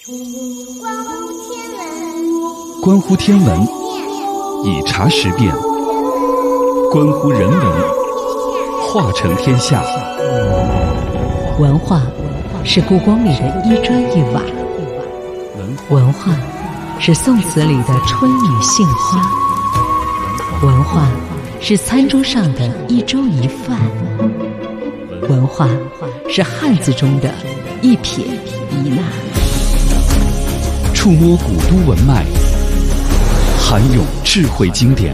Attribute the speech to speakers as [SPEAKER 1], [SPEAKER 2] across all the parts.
[SPEAKER 1] 关乎天文，以茶识变；关乎人文，化成天下。
[SPEAKER 2] 文化是故宫里的一砖一瓦，文化是宋词里的春雨杏花，文化是餐桌上的一粥一饭，文化是汉字中的一撇一捺。
[SPEAKER 1] 触摸古都文脉，涵涌智慧经典，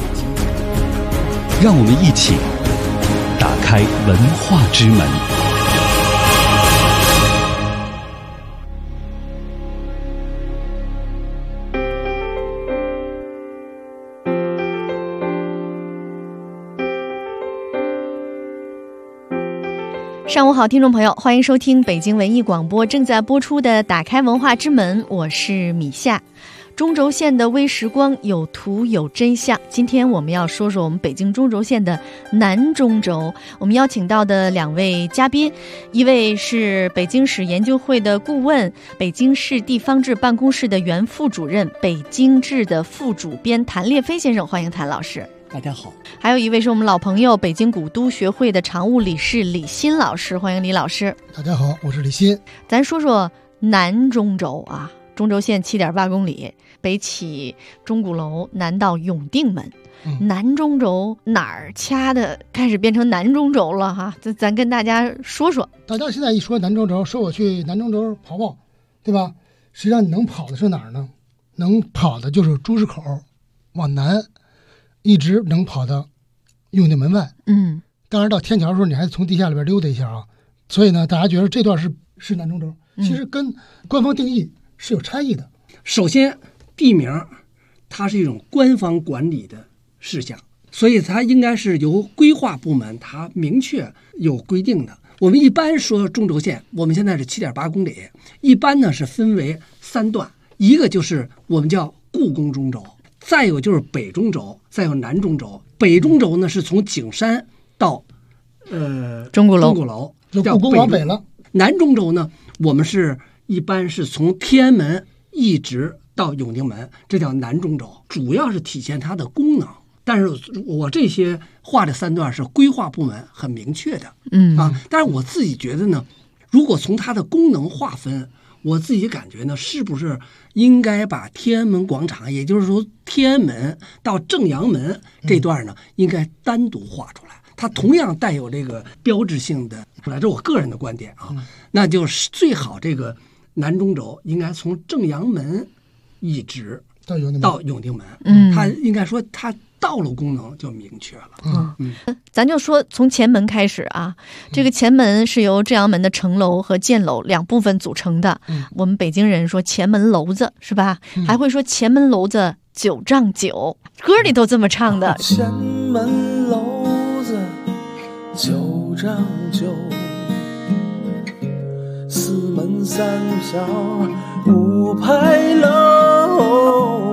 [SPEAKER 1] 让我们一起打开文化之门。
[SPEAKER 3] 上午好，听众朋友，欢迎收听北京文艺广播正在播出的《打开文化之门》，我是米夏。中轴线的微时光，有图有真相。今天我们要说说我们北京中轴线的南中轴。我们邀请到的两位嘉宾，一位是北京市研究会的顾问，北京市地方志办公室的原副主任，北京志的副主编谭烈飞先生，欢迎谭老师。
[SPEAKER 4] 大家好。
[SPEAKER 3] 还有一位是我们老朋友，北京古都学会的常务理事李欣老师，欢迎李老师。
[SPEAKER 5] 大家好，我是李欣。
[SPEAKER 3] 咱说说南中轴啊，中轴线7.8公里，北起钟鼓楼，南到永定门。南中轴哪儿掐的开始变成南中轴了哈？咱跟大家说说。
[SPEAKER 5] 大家现在一说南中轴，说我去南中轴跑跑，对吧？实际上你能跑的是哪儿呢？能跑的就是朱市口往南，一直能跑到永定门外。当然到天桥的时候，你还从地下里边溜达一下啊。所以呢，大家觉得这段是南中轴，其实跟官方定义是有差异的。
[SPEAKER 4] 首先，地名它是一种官方管理的事项，所以它应该是由规划部门它明确有规定的。我们一般说中轴线，我们现在是7.8公里，一般呢是分为3段，一个就是我们叫故宫中轴，再有就是北中轴，再有南中轴。北中轴呢是从景山到
[SPEAKER 3] 钟鼓楼，
[SPEAKER 5] 就故宫往北了。
[SPEAKER 4] 南中轴呢，我们一般是从天安门一直到永定门，这叫南中轴，主要是体现它的功能。但是我这些画的3段是规划部门很明确的，但是我自己觉得呢，如果从它的功能划分，我自己感觉呢，是不是应该把天安门广场，也就是说天安门到正阳门这段呢，应该单独画出来，它同样带有这个标志性的，这是我个人的观点啊。那就是最好这个南中轴应该从正阳门一直到永定门，它应该说它道路功能就明确了。
[SPEAKER 3] 咱就说从前门开始啊，这个前门是由正阳门的城楼和箭楼2部分组成的。我们北京人说前门楼子是吧？还会说前门楼子9丈9，歌里都这么唱的。
[SPEAKER 6] 前门楼子9丈9，四门三票5牌楼。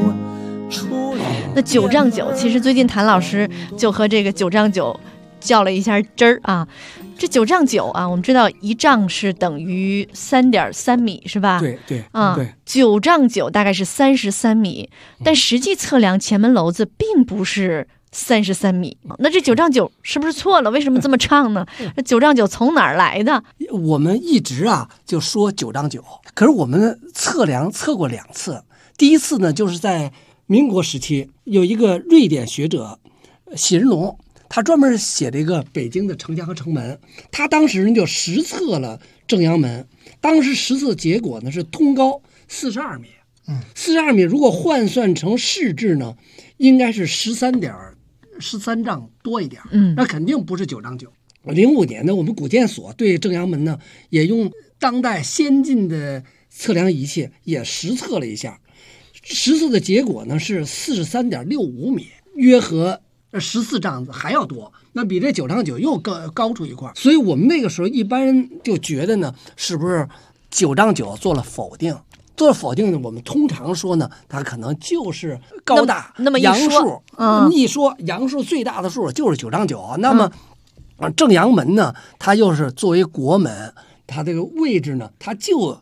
[SPEAKER 3] 那9丈9，其实最近谭老师就和这个9丈9较了一下真儿啊。这9丈9啊，我们知道1丈是等于3.3米是吧？
[SPEAKER 4] 对
[SPEAKER 3] 9丈9大概是33米，但实际测量前门楼子并不是33米。那这9丈9是不是错了？为什么这么唱呢？这9丈9从哪儿来的？
[SPEAKER 4] 我们一直就说9丈9，可是我们测过2次。第一次呢，就是在民国时期，有一个瑞典学者喜人龙，他专门写了一个北京的城墙和城门，他当时就实测了正阳门，当时实测结果呢是通高42米，42米如果换算成市制呢，应该是13丈多一点，那肯定不是9丈9。05年呢，我们古建所对正阳门呢也用当代先进的测量仪器也实测了一下。实测的结果呢是43.65米，约合14丈子还要多，那比这9丈9又高出一块。所以我们那个时候一般人就觉得呢，是不是9丈9做了否定？做了否定呢，我们通常说呢，它可能就是高大
[SPEAKER 3] 那么
[SPEAKER 4] 阳数，一说阳数最大的数就是9丈9。那么正阳门呢，它又是作为国门，它这个位置呢，它就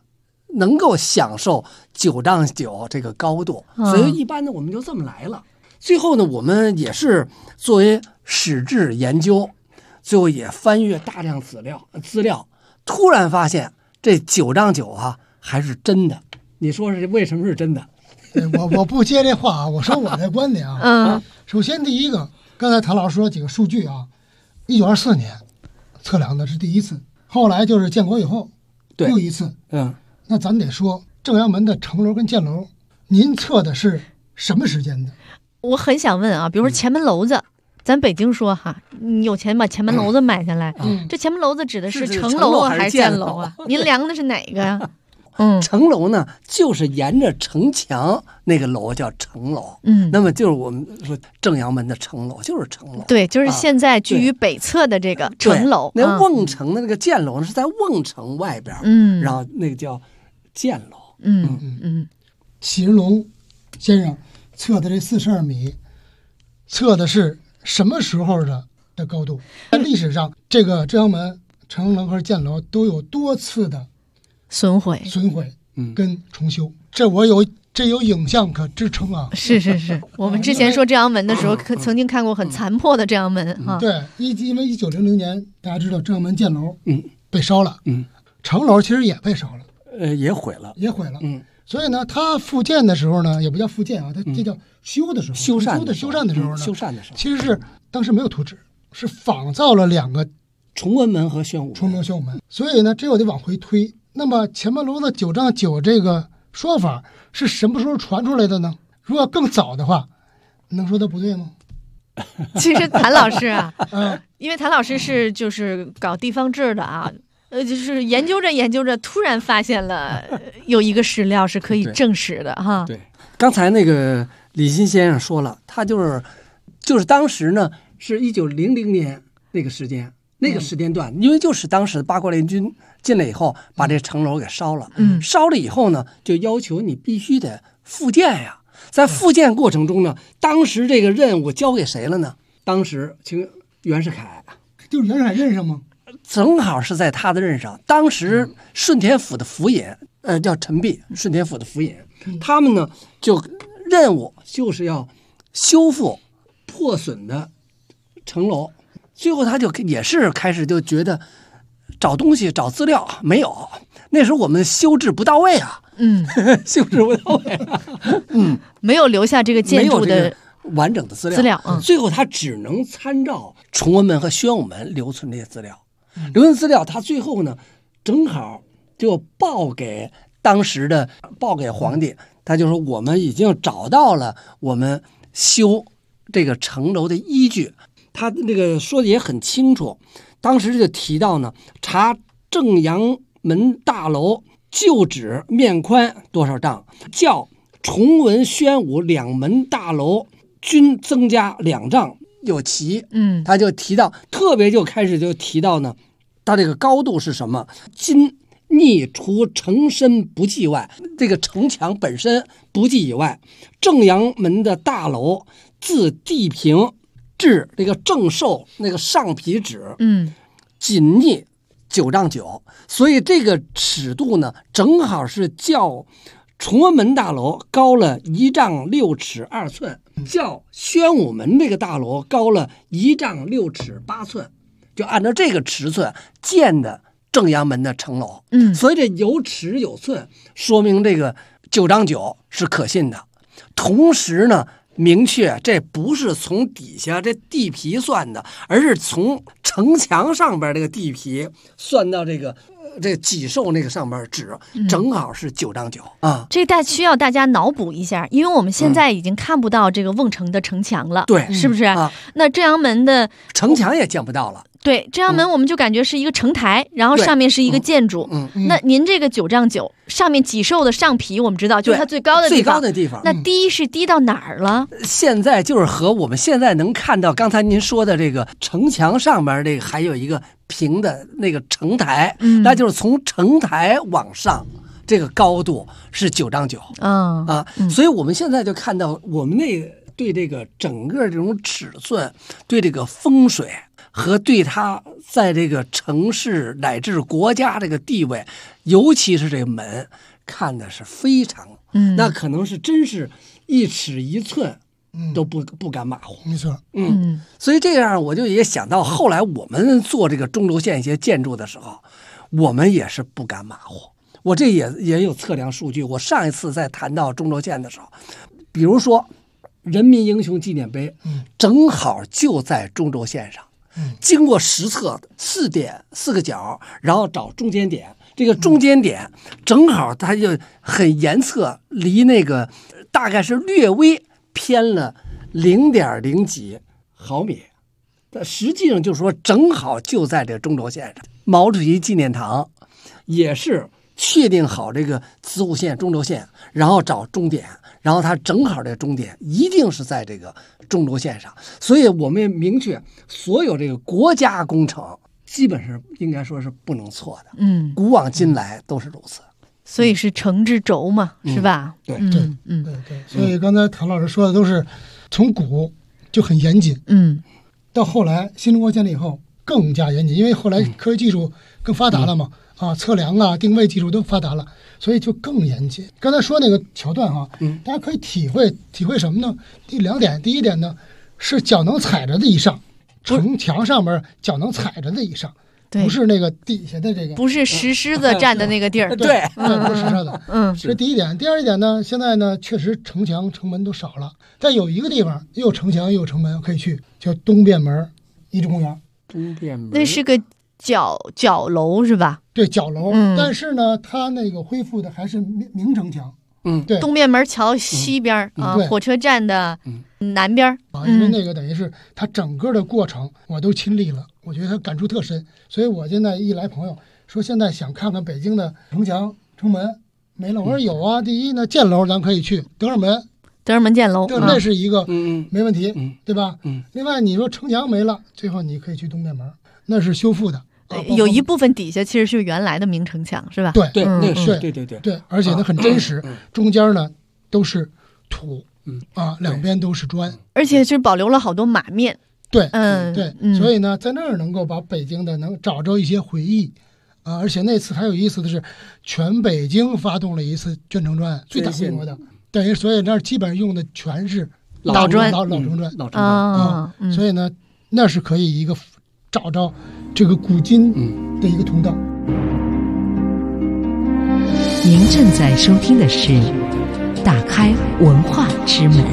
[SPEAKER 4] 能够享受9丈9这个高度，所以一般呢我们就这么来了。最后呢，我们也是作为史志研究，最后也翻阅大量资料，突然发现这9丈9啊还是真的。你说是为什么是真的？
[SPEAKER 5] 我不接这话啊，我说我的观点啊。首先第一个，刚才谭老师说几个数据啊，1924年测量的是第一次，后来就是建国以后又一次。那咱得说正阳门的城楼跟箭楼，您测的是什么时间的？
[SPEAKER 3] 我很想问啊，比如说前门楼子，咱北京说哈，你有钱把前门楼子买下来，这前门楼子指的是城楼还是箭楼啊？您量的是哪个呀？
[SPEAKER 4] 城楼呢，就是沿着城墙那个楼叫城楼。那么就是我们说正阳门的城楼就是城楼。
[SPEAKER 3] 对，就是现在居于北侧的这个城楼。
[SPEAKER 4] 那瓮城的那个箭楼呢，是在瓮城外边。然后那个叫箭楼。
[SPEAKER 5] 启仁龙先生测的这42米，测的是什么时候的高度？在历史上，这个正阳门、城楼和箭楼都有多次的
[SPEAKER 3] 损毁
[SPEAKER 5] 跟重修，这有影像可支撑啊！
[SPEAKER 3] 是，我们之前说正阳门的时候，曾经看过很残破的正阳门哈。
[SPEAKER 5] 对，因为1900年大家知道正阳门箭楼被烧了，城楼其实也被烧了，
[SPEAKER 4] 也毁了。
[SPEAKER 5] 所以呢，它复建的时候呢，也不叫复建啊，它这叫修的时候，修缮的时候呢，其实是当时没有图纸，是仿造了2个
[SPEAKER 4] 崇文门和宣武
[SPEAKER 5] 门。所以呢，这我得往回推。那么前门楼的9丈9这个说法是什么时候传出来的呢？如果更早的话，能说它不对吗？
[SPEAKER 3] 其实谭老师啊，因为谭老师是就是搞地方志的啊。就是研究着，突然发现了有一个史料是可以证实的哈。
[SPEAKER 4] 对，刚才那个李欣先生说了，他就是当时呢是1900年那个时间段，因为就是当时八国联军进来以后，把这城楼给烧了。烧了以后呢，就要求你必须得复建呀。在复建过程中呢，当时这个任务交给谁了呢？当时请袁世凯，
[SPEAKER 5] 就是袁世凯任上吗？
[SPEAKER 4] 正好是在他的任上。当时顺天府的府尹，叫陈璧，顺天府的府尹，他们呢就任务就是要修复破损的城楼。最后他就也是开始就觉得找东西找资料没有，那时候我们修治不到位啊，修治不到位啊，
[SPEAKER 3] 没有留下这个建筑的
[SPEAKER 4] 完整的资料。最后他只能参照崇文门和宣武门留存这些资料。他最后呢，正好就报给皇帝，他就说我们已经找到了我们修这个城楼的依据。他那个说的也很清楚，当时就提到呢，查正阳门大楼旧址面宽多少丈，较崇文宣武2门大楼均增加2丈有奇。他就提到，特别就开始就提到呢，它这个高度是什么？今逆除城身不计外，这个城墙本身不计以外，正阳门的大楼自地平至这个正寿那个上皮指，仅逆9丈9，所以这个尺度呢，正好是较崇文门大楼高了1丈6尺2寸，较宣武门这个大楼高了1丈6尺8寸。就按照这个尺寸建的正阳门的城楼，所以这有尺有寸，说明这个9丈9是可信的。同时呢，明确这不是从底下这地皮算的，而是从城墙上边这个地皮算到这脊寿那个上边指，正好是9丈9啊。
[SPEAKER 3] 这需要大家脑补一下，因为我们现在已经看不到这个瓮城的城墙了，
[SPEAKER 4] 对，
[SPEAKER 3] 是不是？那正阳门的
[SPEAKER 4] 城墙也见不到了。
[SPEAKER 3] 对，正阳门我们就感觉是一个城台，然后上面是一个建筑。那您这个9丈9上面脊寿的上皮，我们知道就是它最高的地方。那低是低到哪儿了？
[SPEAKER 4] 现在就是和我们现在能看到刚才您说的这个城墙上面这个还有一个平的那个城台，那就是从城台往上，这个高度是9丈9。所以我们现在就看到我们对这个整个这种尺寸，对这个风水和对他在这个城市乃至国家这个地位，尤其是这个门，看的是非常，那可能是真是一尺一寸都不敢马虎。
[SPEAKER 5] 没错，
[SPEAKER 4] 所以这样我就也想到，后来我们做这个中轴线一些建筑的时候，我们也是不敢马虎。我这也有测量数据。我上一次在谈到中轴线的时候，比如说人民英雄纪念碑，正好就在中轴线上，经过实测4个角，然后找中间点，这个中间点正好它就很严测，离那个大概是略微偏了0.0几毫米，但实际上就是说正好就在这个中轴线上。毛主席纪念堂也是确定好这个子午线、中轴线，然后找终点，然后它正好这个终点一定是在这个中轴线上。所以我们明确，所有这个国家工程基本上应该说是不能错的。古往今来都是如此。
[SPEAKER 3] 所以是城之轴嘛，是吧？
[SPEAKER 4] 对，
[SPEAKER 5] 对。所以刚才唐老师说的都是从古就很严谨，到后来新中国建立以后更加严谨，因为后来科学技术更发达了嘛，测量啊、定位技术都发达了，所以就更严谨。刚才说那个桥段大家可以体会什么呢？2点，第一点呢是脚能踩着的以上，城墙上面脚能踩着的以上。不是那个底下的这个，
[SPEAKER 3] 不是石狮子站的那个地儿，
[SPEAKER 4] 对，
[SPEAKER 5] 不是石狮子，这是第一点。第二一点呢，现在呢确实城墙城门都少了，但有一个地方又有城墙又有城门可以去，叫东便门遗址公园。
[SPEAKER 4] 东便门
[SPEAKER 3] 那是个角楼是吧？
[SPEAKER 5] 对，角楼。但是呢，它那个恢复的还是明城墙。对，
[SPEAKER 3] 东便门桥西边火车站的南边
[SPEAKER 5] 因为那个等于是它整个的过程我都亲历了，我觉得他感触特深。所以我现在一来朋友说现在想看看北京的城墙城门没了，我说有啊。第一呢，箭楼咱可以去德胜门
[SPEAKER 3] 箭楼，
[SPEAKER 5] 那是一个没问题，对吧？另外你说城墙没了，最后你可以去东便门，那是修复的。
[SPEAKER 3] 有一部分底下其实是原来的明城墙，是吧？
[SPEAKER 5] 对，
[SPEAKER 4] 那是对，
[SPEAKER 5] 而且呢很真实，中间呢都是土，两边都是砖，
[SPEAKER 3] 而且是保留了好多马面。
[SPEAKER 5] 对，所以呢，在那儿能够把北京的能找着一些回忆，而且那次还有意思的是，全北京发动了一次捐城专案，最大规模的，等于所以那儿基本上用的全是
[SPEAKER 3] 老砖，
[SPEAKER 5] 老城砖所以呢，那是可以一个找着这个古今的一个通道。
[SPEAKER 2] 您正在收听的是《打开文化之门》。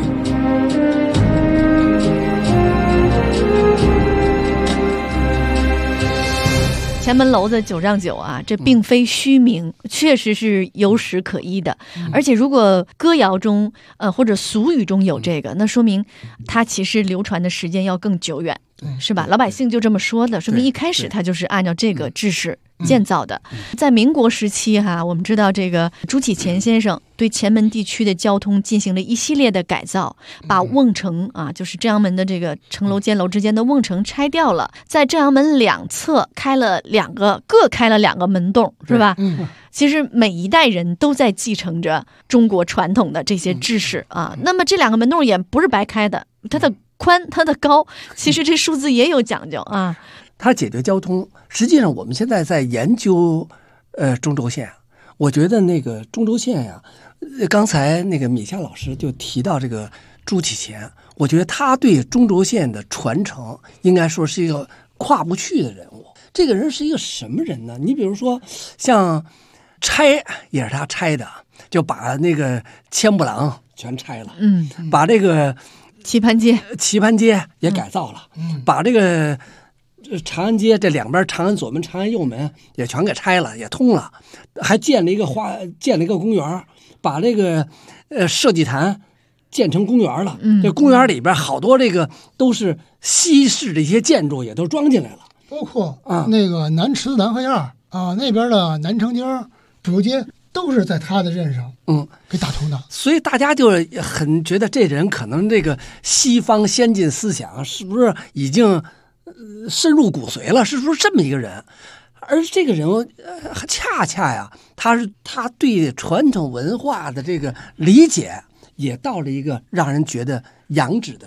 [SPEAKER 3] 前门楼子9丈9啊，这并非虚名，确实是有史可依的。而且如果歌谣中或者俗语中有这个，那说明它其实流传的时间要更久远，是吧？老百姓就这么说的，说明一开始它就是按照这个制式建造的。在民国时期我们知道这个朱启潜先生对前门地区的交通进行了一系列的改造，把瓮城就是正阳门的这个城楼监楼之间的瓮城拆掉了，在正阳门两侧各开了2个门洞，是吧？其实每一代人都在继承着中国传统的这些知识那么这2个门洞也不是白开的，它的宽它的高，其实这数字也有讲究
[SPEAKER 4] 它解决交通，实际上我们现在在研究中轴线，我觉得那个中轴线刚才那个米夏老师就提到这个朱启潜，我觉得他对中轴线的传承应该说是一个跨不去的人物。这个人是一个什么人呢？你比如说像拆也是他拆的，就把那个千步廊全拆了，把这个
[SPEAKER 3] 棋盘街也改造了，把这个长安街这2边长安左门、长安右门也全给拆了，也通了，还建了一个公园，把这个设计坛建成公园了。这公园里边好多这个都是西式的一些建筑也都装进来了，
[SPEAKER 5] 包括那个南池子南河沿那边的南城街、主流街都是在他的任上给打通的。
[SPEAKER 4] 所以大家就很觉得这人可能这个西方先进思想是不是已经深入骨髓了，是不是这么一个人？而这个人恰恰他对传统文化的这个理解也到了一个让人觉得仰止的程度。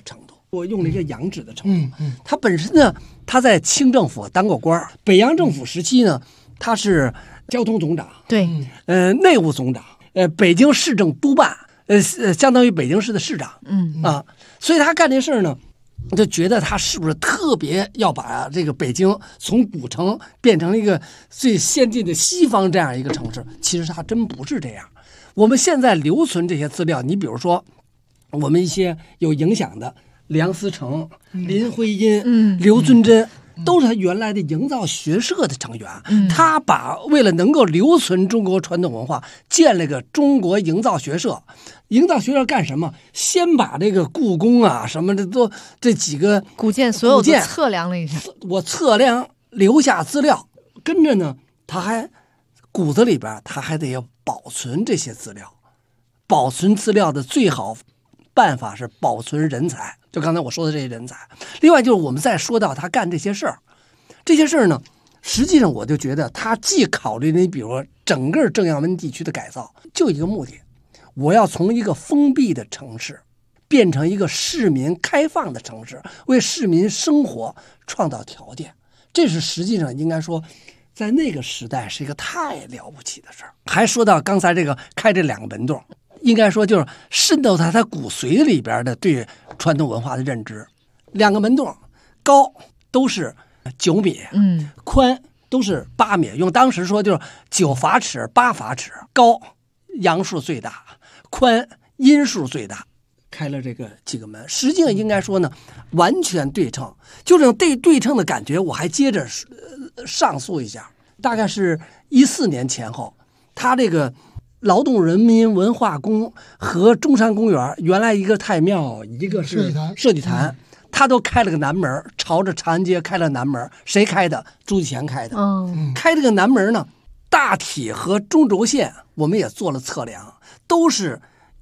[SPEAKER 4] 我用了一个洋纸的称呼。他本身呢，他在清政府当过官，北洋政府时期呢，他是交通总长，
[SPEAKER 3] 对，
[SPEAKER 4] 内务总长，北京市政督办，相当于北京市的市长，所以他干这事儿呢，就觉得他是不是特别要把这个北京从古城变成一个最先进的西方这样一个城市？其实他真不是这样。我们现在留存这些资料，你比如说我们一些有影响的梁思成、林徽因、刘遵珍，都是他原来的营造学社的成员。他为了能够留存中国传统文化，建了个中国营造学社。营造学社干什么？先把这个故宫啊什么的都这几个
[SPEAKER 3] 古建所有的测量了一下，
[SPEAKER 4] 我测量留下资料，跟着呢，他还骨子里边他还得要保存这些资料。保存资料的最好办法是保存人才，就刚才我说的这些人才。另外就是我们再说到他干这些事儿，呢，实际上我就觉得他既考虑你比如说整个正阳门地区的改造，就一个目的，我要从一个封闭的城市变成一个市民开放的城市，为市民生活创造条件。这是实际上应该说在那个时代是一个太了不起的事儿。还说到刚才这个开这2个门洞，应该说就是渗透在他骨髓里边的对传统文化的认知。2个门洞高都是9米，宽都是8米，用当时说就是9法尺、8法尺，高阳数最大，宽阴数最大。开了这个几个门，实际上应该说呢，完全对称。就这种对称的感觉，我还接着上诉一下。大概是14年前后，他这个劳动人民文化宫和中山公园，原来一个太庙，一个是社稷坛，他都开了个南门，朝着长安街开了南门。谁开的？朱继贤开的。开这个南门呢，大体和中轴线我们也做了测量，都是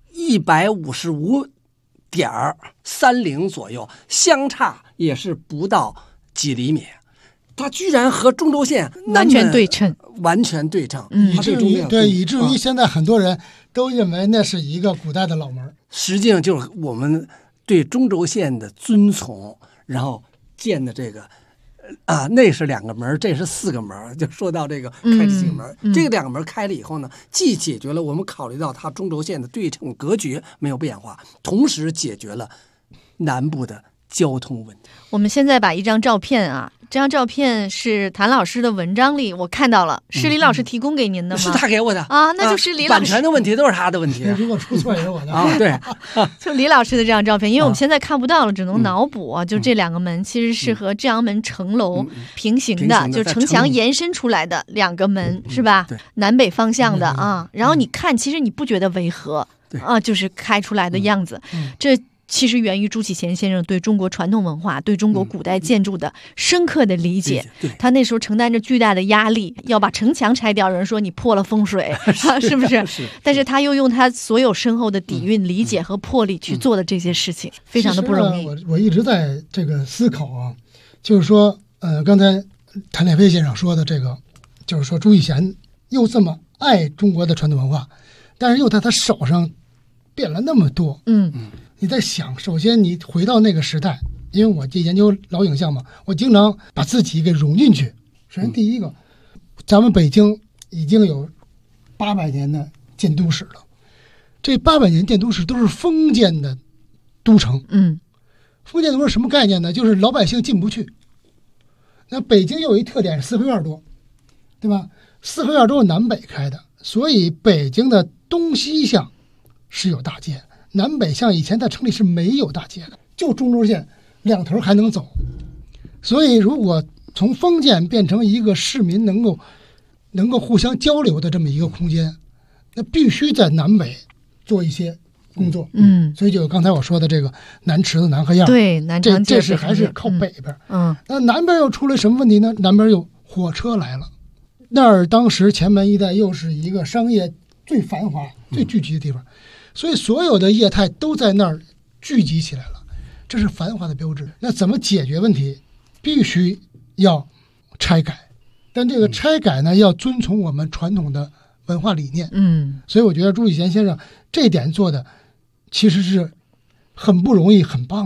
[SPEAKER 4] 155.30左右，相差也是不到几厘米。它居然和中轴线
[SPEAKER 3] 完全对称，
[SPEAKER 5] 以至于现在很多人都认为那是一个古代的老门。
[SPEAKER 4] 实际上就是我们对中轴线的遵从，然后建的这个那是2个门，这是4个门。就说到这个开这几个门，这个2个门开了以后呢，既解决了我们考虑到它中轴线的对称格局没有变化，同时解决了南部的交通问题。
[SPEAKER 3] 我们现在把一张照片这张照片是谭老师的文章里我看到了，是李老师提供给您的吗？
[SPEAKER 4] 是他给我的
[SPEAKER 3] 那就是李老师。
[SPEAKER 4] 版权的问题都是他的问题。
[SPEAKER 5] 如果出错也是我的
[SPEAKER 4] 对，
[SPEAKER 3] 就李老师的这张照片，因为我们现在看不到了，只能脑补就这2个门其实是和正阳门城楼平行的，就城墙延伸出来的2个门，是吧？南北方向的然后你看，其实你不觉得违和就是开出来的样子。这其实源于朱启贤先生对中国传统文化、对中国古代建筑的深刻的理解。他那时候承担着巨大的压力，要把城墙拆掉，有人说你破了风水，是不是？但是他又用他所有深厚的底蕴、理解和魄力去做的这些事情，非常的不容易。
[SPEAKER 5] 我一直在这个思考就是说，刚才谭烈飞先生说的这个，就是说朱启贤又这么爱中国的传统文化，但是又在他手上变了那么多。你在想，首先你回到那个时代，因为我研究老影像嘛，我经常把自己给融进去。首先第一个，咱们北京已经有800年的建都史了，这800年建都史都是封建的都城。封建都是什么概念呢？就是老百姓进不去。那北京又有一特点，四合院多，对吧？四合院都是南北开的，所以北京的东西向是有大街，南北向以前在城里是没有大街的，就中轴线2头还能走。所以如果从封建变成一个市民能够互相交流的这么一个空间，那必须在南北做一些工作。所以就有刚才我说的这个南池子、南河沿，
[SPEAKER 3] 对，南长街
[SPEAKER 5] 这是还是靠北边。那南边又出了什么问题呢？南边又火车来了，那儿当时前门一带又是一个商业最繁华、最聚集的地方，所以所有的业态都在那儿聚集起来了，这是繁华的标志。那怎么解决问题？必须要拆改，但这个拆改呢，要遵从我们传统的文化理念。所以我觉得朱启贤先生这点做的其实是很不容易、很棒的。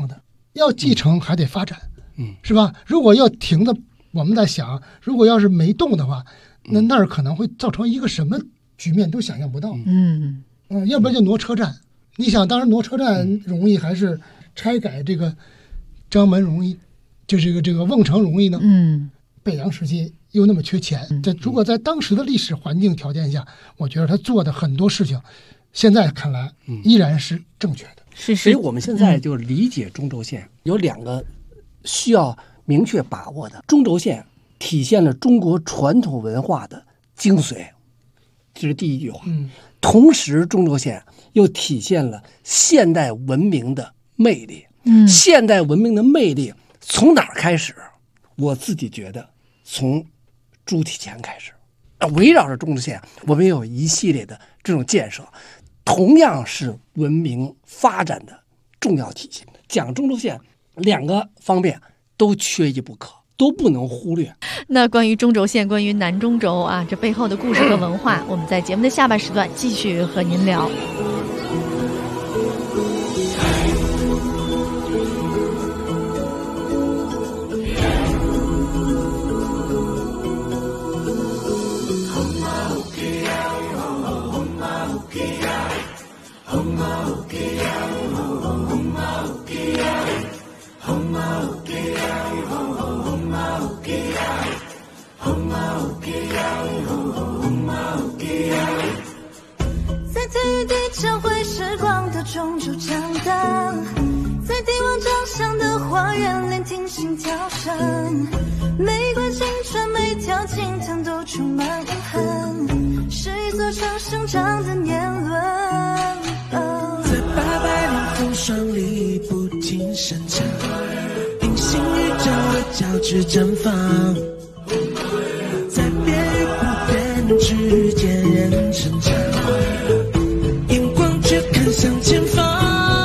[SPEAKER 5] 要继承还得发展，是吧？如果要停的，我们在想，如果要是没动的话，那儿可能会造成一个什么局面都想象不到。要不然就挪车站。你想，当时挪车站容易还是拆改这个张门容易，就是这个瓮城容易呢？北洋时期又那么缺钱，如果在当时的历史环境条件下，我觉得他做的很多事情，现在看来依然是正确的。
[SPEAKER 4] 所以我们现在就理解中轴线有2个需要明确把握的。中轴线体现了中国传统文化的精髓，这是第一句话。同时中轴线又体现了现代文明的魅力。现代文明的魅力从哪儿开始？我自己觉得从朱体乾开始，围绕着中轴线我们有一系列的这种建设，同样是文明发展的重要体现。讲中轴线2个方面都缺一不可，都不能忽略。
[SPEAKER 3] 那关于中轴线，关于南中轴啊，这背后的故事和文化，我们在节目的下半时段继续和您聊。
[SPEAKER 7] 在体育地教会时光的中轴长荡，在帝王掌上的花园聆听心跳声，每管青春每条青藤都充满遗憾，是一座城生长的年轮。
[SPEAKER 6] 在800年风霜里不停生长，平行宇宙的交织绽放，在变与不变之间人成长，眼光却看向前方。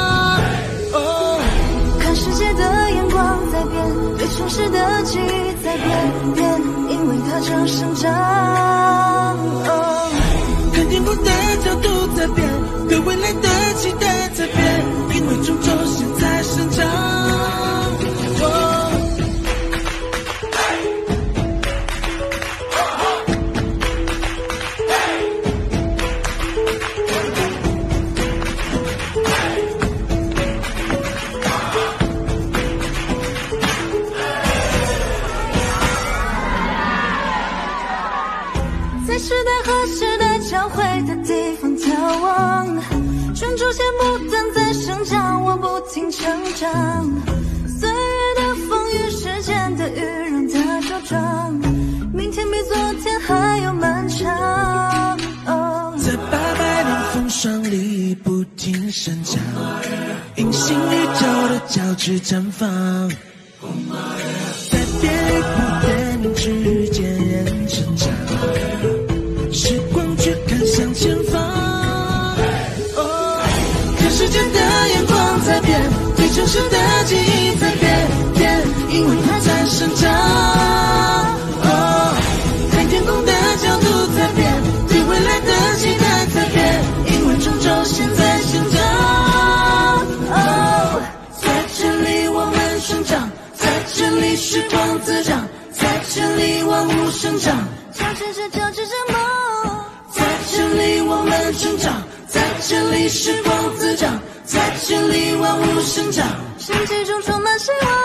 [SPEAKER 7] 看世界的眼光在变，对城市的记忆在变，因为它正生长。
[SPEAKER 6] 看天空的角度在变，对未来的期待在变，因为中轴线在生长。
[SPEAKER 7] 在时代和时代交汇的地方眺望，中轴线不断在生长，我不停成长。岁月的风雨，时间的雨，让它茁壮。明天比昨天还要漫长。
[SPEAKER 6] 在800年风霜里不停生长，隐形宇宙的交织绽放，在变与不变之间人成长，时光却看向前方。看世界的眼光在变，对城市的记忆在变，因为它在生长。看天空的角度在变，对未来的期待在变，因为中轴线在生长。在这里我们生长，在这里时光滋长，在这里万物生长，
[SPEAKER 7] 交织着梦。
[SPEAKER 6] 在这里我们成长，在这里时光滋长，在这里万物生长，
[SPEAKER 7] 生气中充满希望。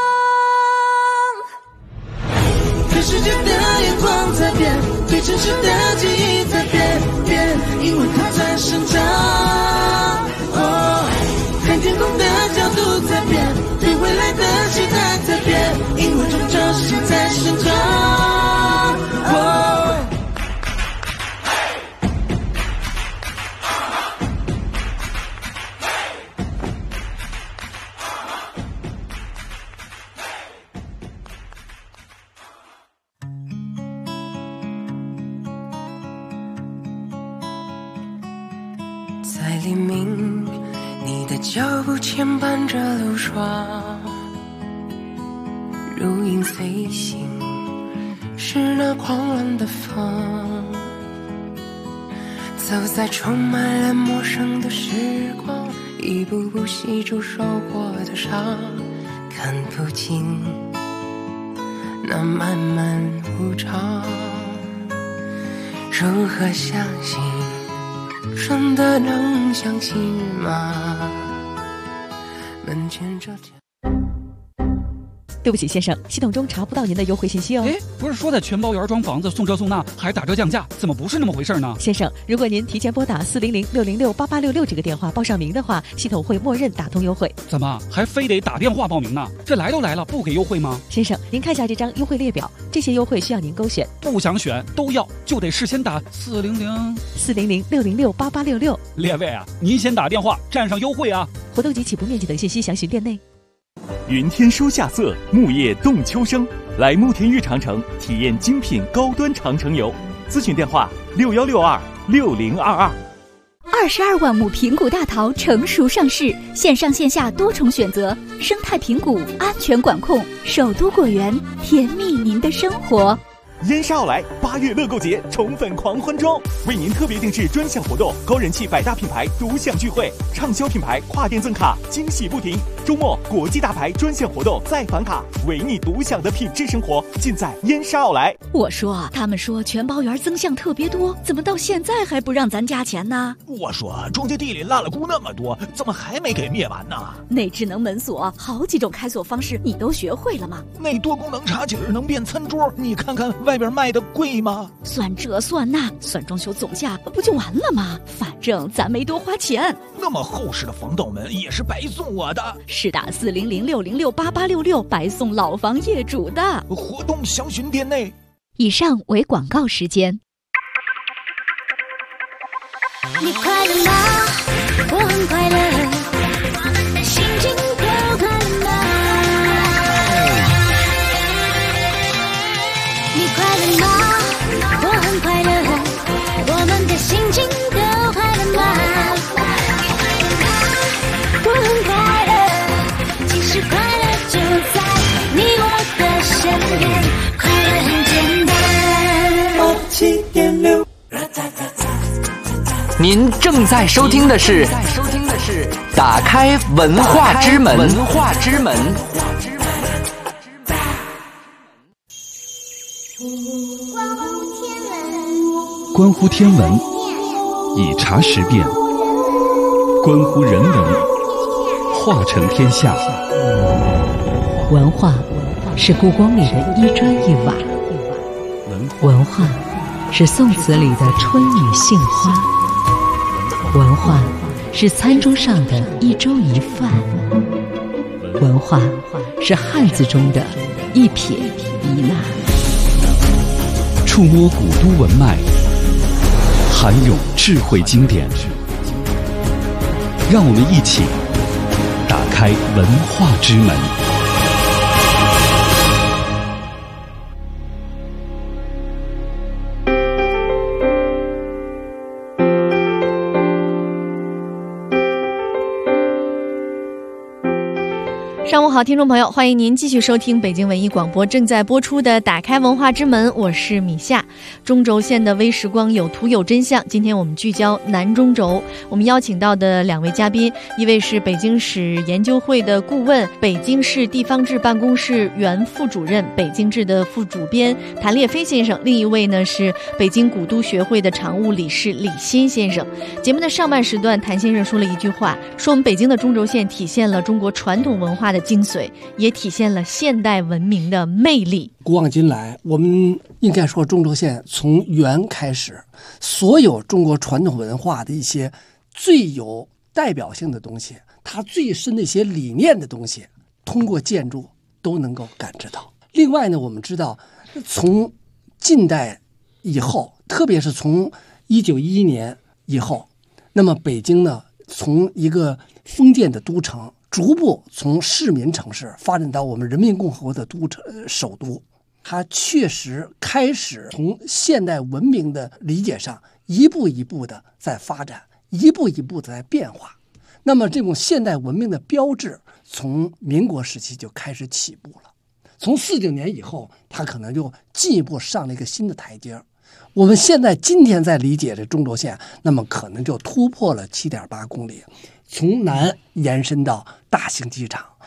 [SPEAKER 6] 对世界的眼光在变，对城市的记忆在变，因为它在生长。看天空的角度在变，对未来的期待在变，因为中轴线在生长。
[SPEAKER 8] 在黎明，你的脚步牵绊着路霜，如影随形，是那狂乱的风，走在充满了陌生的时光，一步步洗住受过的伤， 看不清那漫漫无常，如何相信？真的能相信吗？门前这条。
[SPEAKER 9] 对不起，先生，系统中查不到您的优惠信息哦。
[SPEAKER 1] 哎，不是说在全包园装房子送这送那还打折降价，怎么不是那么回事呢？
[SPEAKER 9] 先生，如果您提前拨打400-606-8866这个电话报上名的话，系统会默认打通优惠。
[SPEAKER 1] 怎么还非得打电话报名呢？这来都来了，不给优惠吗？
[SPEAKER 9] 先生，您看一下这张优惠列表，这些优惠需要您勾选。
[SPEAKER 1] 不想选都要，就得事先打
[SPEAKER 9] 400-606-8866。
[SPEAKER 1] 列位啊，您先打电话占上优惠啊！
[SPEAKER 9] 活动及起步面积等信息详询店内。
[SPEAKER 10] 云天书夏色，木叶动秋生。来慕田峪长城体验精品高端长城游，咨询电话61626022。
[SPEAKER 11] 22万亩平谷大桃成熟上市，线上线下多重选择，生态平谷，安全管控，首都果园，甜蜜您的生活。
[SPEAKER 10] 燕莎奥莱8月乐购节宠粉狂欢装，为您特别定制专项活动，高人气百大品牌独享聚会，畅销品牌跨店赠卡，惊喜不停。周末国际大牌专项活动再返卡，为你独享的品质生活，尽在燕莎奥莱。
[SPEAKER 11] 我说，他们说全包园增项特别多，怎么到现在还不让咱加钱呢？
[SPEAKER 12] 我说，中介地里拉了菇那么多，怎么还没给灭完呢？
[SPEAKER 11] 那智能门锁好几种开锁方式，你都学会了吗？
[SPEAKER 12] 那多功能茶几能变餐桌，你看看外边卖的贵吗？
[SPEAKER 11] 算这算那，算装修总价不就完了吗？反正咱没多花钱。
[SPEAKER 12] 那么厚实的防盗门也是白送我的。
[SPEAKER 11] 是打400-606-8866白送老房业主的。
[SPEAKER 12] 活动详询店内。
[SPEAKER 11] 以上为广告时间。
[SPEAKER 7] 你快乐吗？我很快乐，我们的心情都快乐吗？你快乐吗？我很快乐，我们的心情都快乐吗？我很快乐，其实快乐就在你我的身边，快乐很简单。7.6。
[SPEAKER 13] 您正在收听的是打开文化之门。
[SPEAKER 1] 关乎天文，以茶识变；关乎人文，化成天下。
[SPEAKER 2] 文化是故宫里的一砖一瓦，文化是宋词里的春雨杏花，文化是餐桌上的一粥一饭，文化是汉字中的一撇一捺。
[SPEAKER 1] 触摸古都文脉，涵咏智慧经典，让我们一起打开文化之门。
[SPEAKER 3] 上午好，听众朋友，欢迎您继续收听北京文艺广播正在播出的《打开文化之门》，我是米夏。中轴线的微时光有图有真相，今天我们聚焦南中轴。我们邀请到的两位嘉宾，一位是北京市研究会的顾问，北京市地方志办公室原副主任，北京志的副主编谭烈飞先生；另一位呢是北京古都学会的常务理事李欣先生。节目的上半时段，谭先生说了一句话，说我们北京的中轴线体现了中国传统文化的精髓，也体现了现代文明的魅力。
[SPEAKER 4] 古往今来，我们应该说中轴线从元开始，所有中国传统文化的一些最有代表性的东西，它最深的一些理念的东西，通过建筑都能够感知到。另外呢，我们知道从近代以后，特别是从1911年以后，那么北京呢，从一个封建的都城逐步从市民城市发展到我们人民共和国的首都，它确实开始从现代文明的理解上一步一步的在发展，一步一步的在变化。那么这种现代文明的标志从民国时期就开始起步了，从49年以后，它可能就进一步上了一个新的台阶。我们今天在理解这中轴线，那么可能就突破了7.8公里，从南延伸到大兴机场，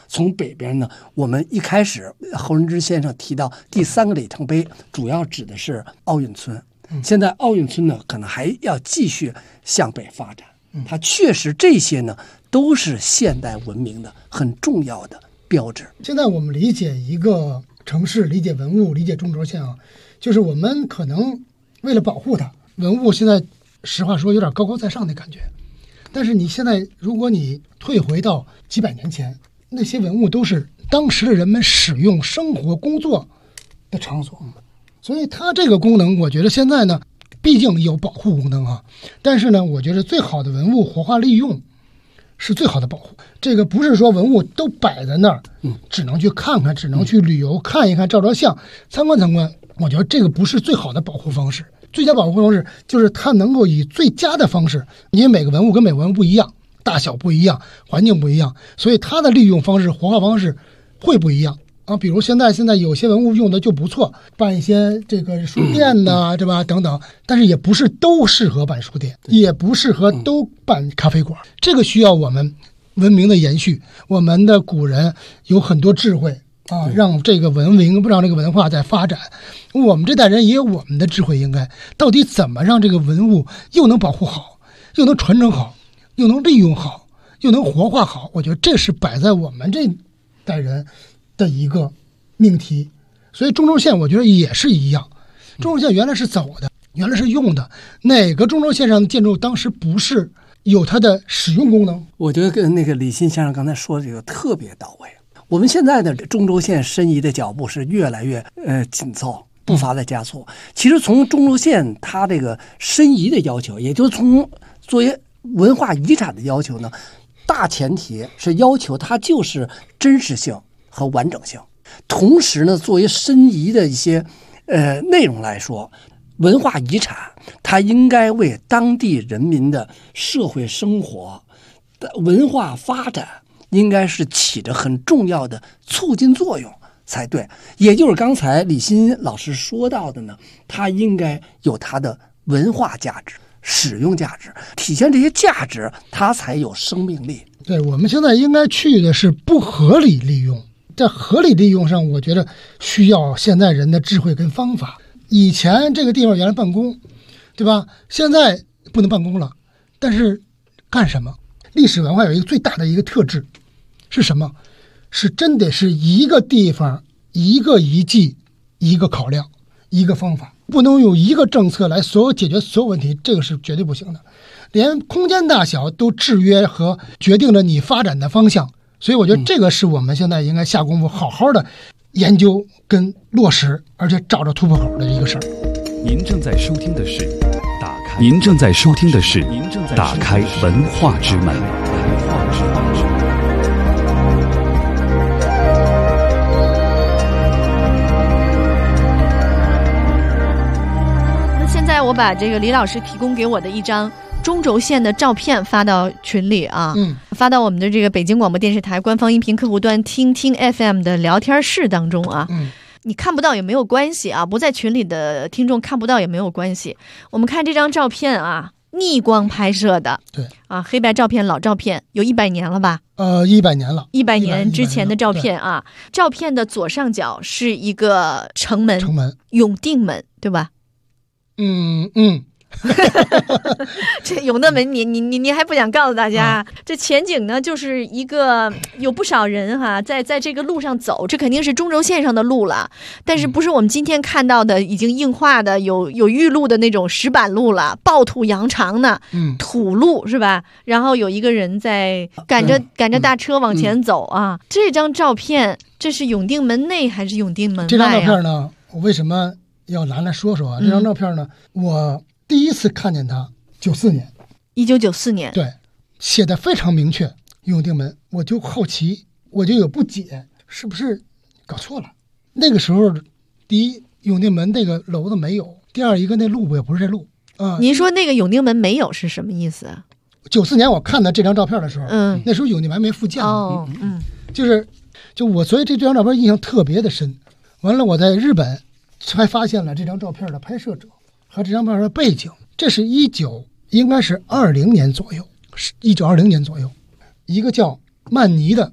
[SPEAKER 4] 从北边呢，我们一开始侯仁之先生提到第3个里程碑，主要指的是奥运村。现在奥运村呢，可能还要继续向北发展。它确实这些呢，都是现代文明的很重要的标志。
[SPEAKER 5] 现在我们理解一个城市，理解文物，理解中轴线啊，就是我们可能为了保护它，文物现在实话说有点高高在上的感觉。但是你现在如果你退回到几百年前，那些文物都是当时的人们使用、生活、工作的场所，所以它这个功能，我觉得现在呢，毕竟有保护功能啊。但是呢，我觉得最好的文物活化利用是最好的保护。这个不是说文物都摆在那儿，只能去看看，只能去旅游看一看、照照相、参观参观。我觉得这个不是最好的保护方式。最佳保护方式就是它能够以最佳的方式，因为每个文物跟每个文物不一样，大小不一样，环境不一样，所以它的利用方式、活化方式会不一样啊。比如现在有些文物用的就不错，办一些这个书店呐，对吧？等等，但是也不是都适合办书店，也不适合都办咖啡馆。这个需要我们文明的延续，我们的古人有很多智慧啊，让这个文明，让这个文化在发展。我们这代人也有我们的智慧，应该到底怎么让这个文物又能保护好，又能传承好，又能利用好，又能活化好？我觉得这是摆在我们这代人的一个命题。所以中轴线我觉得也是一样，中轴线原来是走的，原来是用的，哪个中轴线上的建筑当时不是有它的使用功能？
[SPEAKER 4] 我觉得跟那个李欣先生刚才说的这个特别到位。我们现在的中轴线申遗的脚步是越来越紧凑，步伐在加速。其实从中轴线它这个申遗的要求，也就是从作为文化遗产的要求呢，大前提是要求它就是真实性和完整性。同时呢，作为申遗的一些内容来说，文化遗产它应该为当地人民的社会生活、文化发展应该是起着很重要的促进作用才对。也就是刚才李欣老师说到的呢，它应该有它的文化价值、使用价值，体现这些价值，它才有生命力。
[SPEAKER 5] 对，我们现在应该去的是不合理利用。在合理利用上，我觉得需要现在人的智慧跟方法。以前这个地方原来办公，对吧？现在不能办公了，但是干什么？历史文化有一个最大的一个特质是什么？是真得是一个地方、一个遗迹、一个考量、一个方法，不能用一个政策来解决所有问题，这个是绝对不行的。连空间大小都制约和决定了你发展的方向，所以我觉得这个是我们现在应该下功夫好好的研究跟落实，而且找着突破口的一个事儿。
[SPEAKER 1] 您正在收听的是您正在收听的是打开文化之门。
[SPEAKER 3] 那现在我把这个李老师提供给我的一张中轴线的照片发到群里啊，发到我们的这个北京广播电视台官方音频客户端听听 FM 的聊天室当中啊。你看不到也没有关系啊，不在群里的听众看不到也没有关系。我们看这张照片啊，逆光拍摄的，
[SPEAKER 5] 对
[SPEAKER 3] 啊，黑白照片，老照片，有100年了吧
[SPEAKER 5] ？100年了
[SPEAKER 3] ，100年之前的照片啊。照片的左上角是一个城门，永定门，对吧？这永定门你还不想告诉大家，这前景呢就是一个有不少人在这个路上走，这肯定是中轴线上的路了，但是不是我们今天看到的已经硬化的有预路的那种石板路了，暴土扬长呢，土路是吧？然后有一个人在赶着大车往前走啊。这张照片这是永定门内还是永定门外啊？
[SPEAKER 5] 这张照片呢，我为什么要拿来说说啊？这张照片呢，我第一次看见它
[SPEAKER 3] 1994年，
[SPEAKER 5] 对，写的非常明确，永定门。我就好奇，我就有不解，是不是搞错了？那个时候，第一，永定门那个楼子没有；第二，一个那路也不是这路啊。
[SPEAKER 3] 您说那个永定门没有是什么意思
[SPEAKER 5] ？94年我看到这张照片的时候，那时候永定门还没复建呢。就我所以这张照片印象特别的深。完了，我在日本才发现了这张照片的拍摄者和这张照片的背景。这是应该是2020年左右，1920年左右，一个叫曼尼的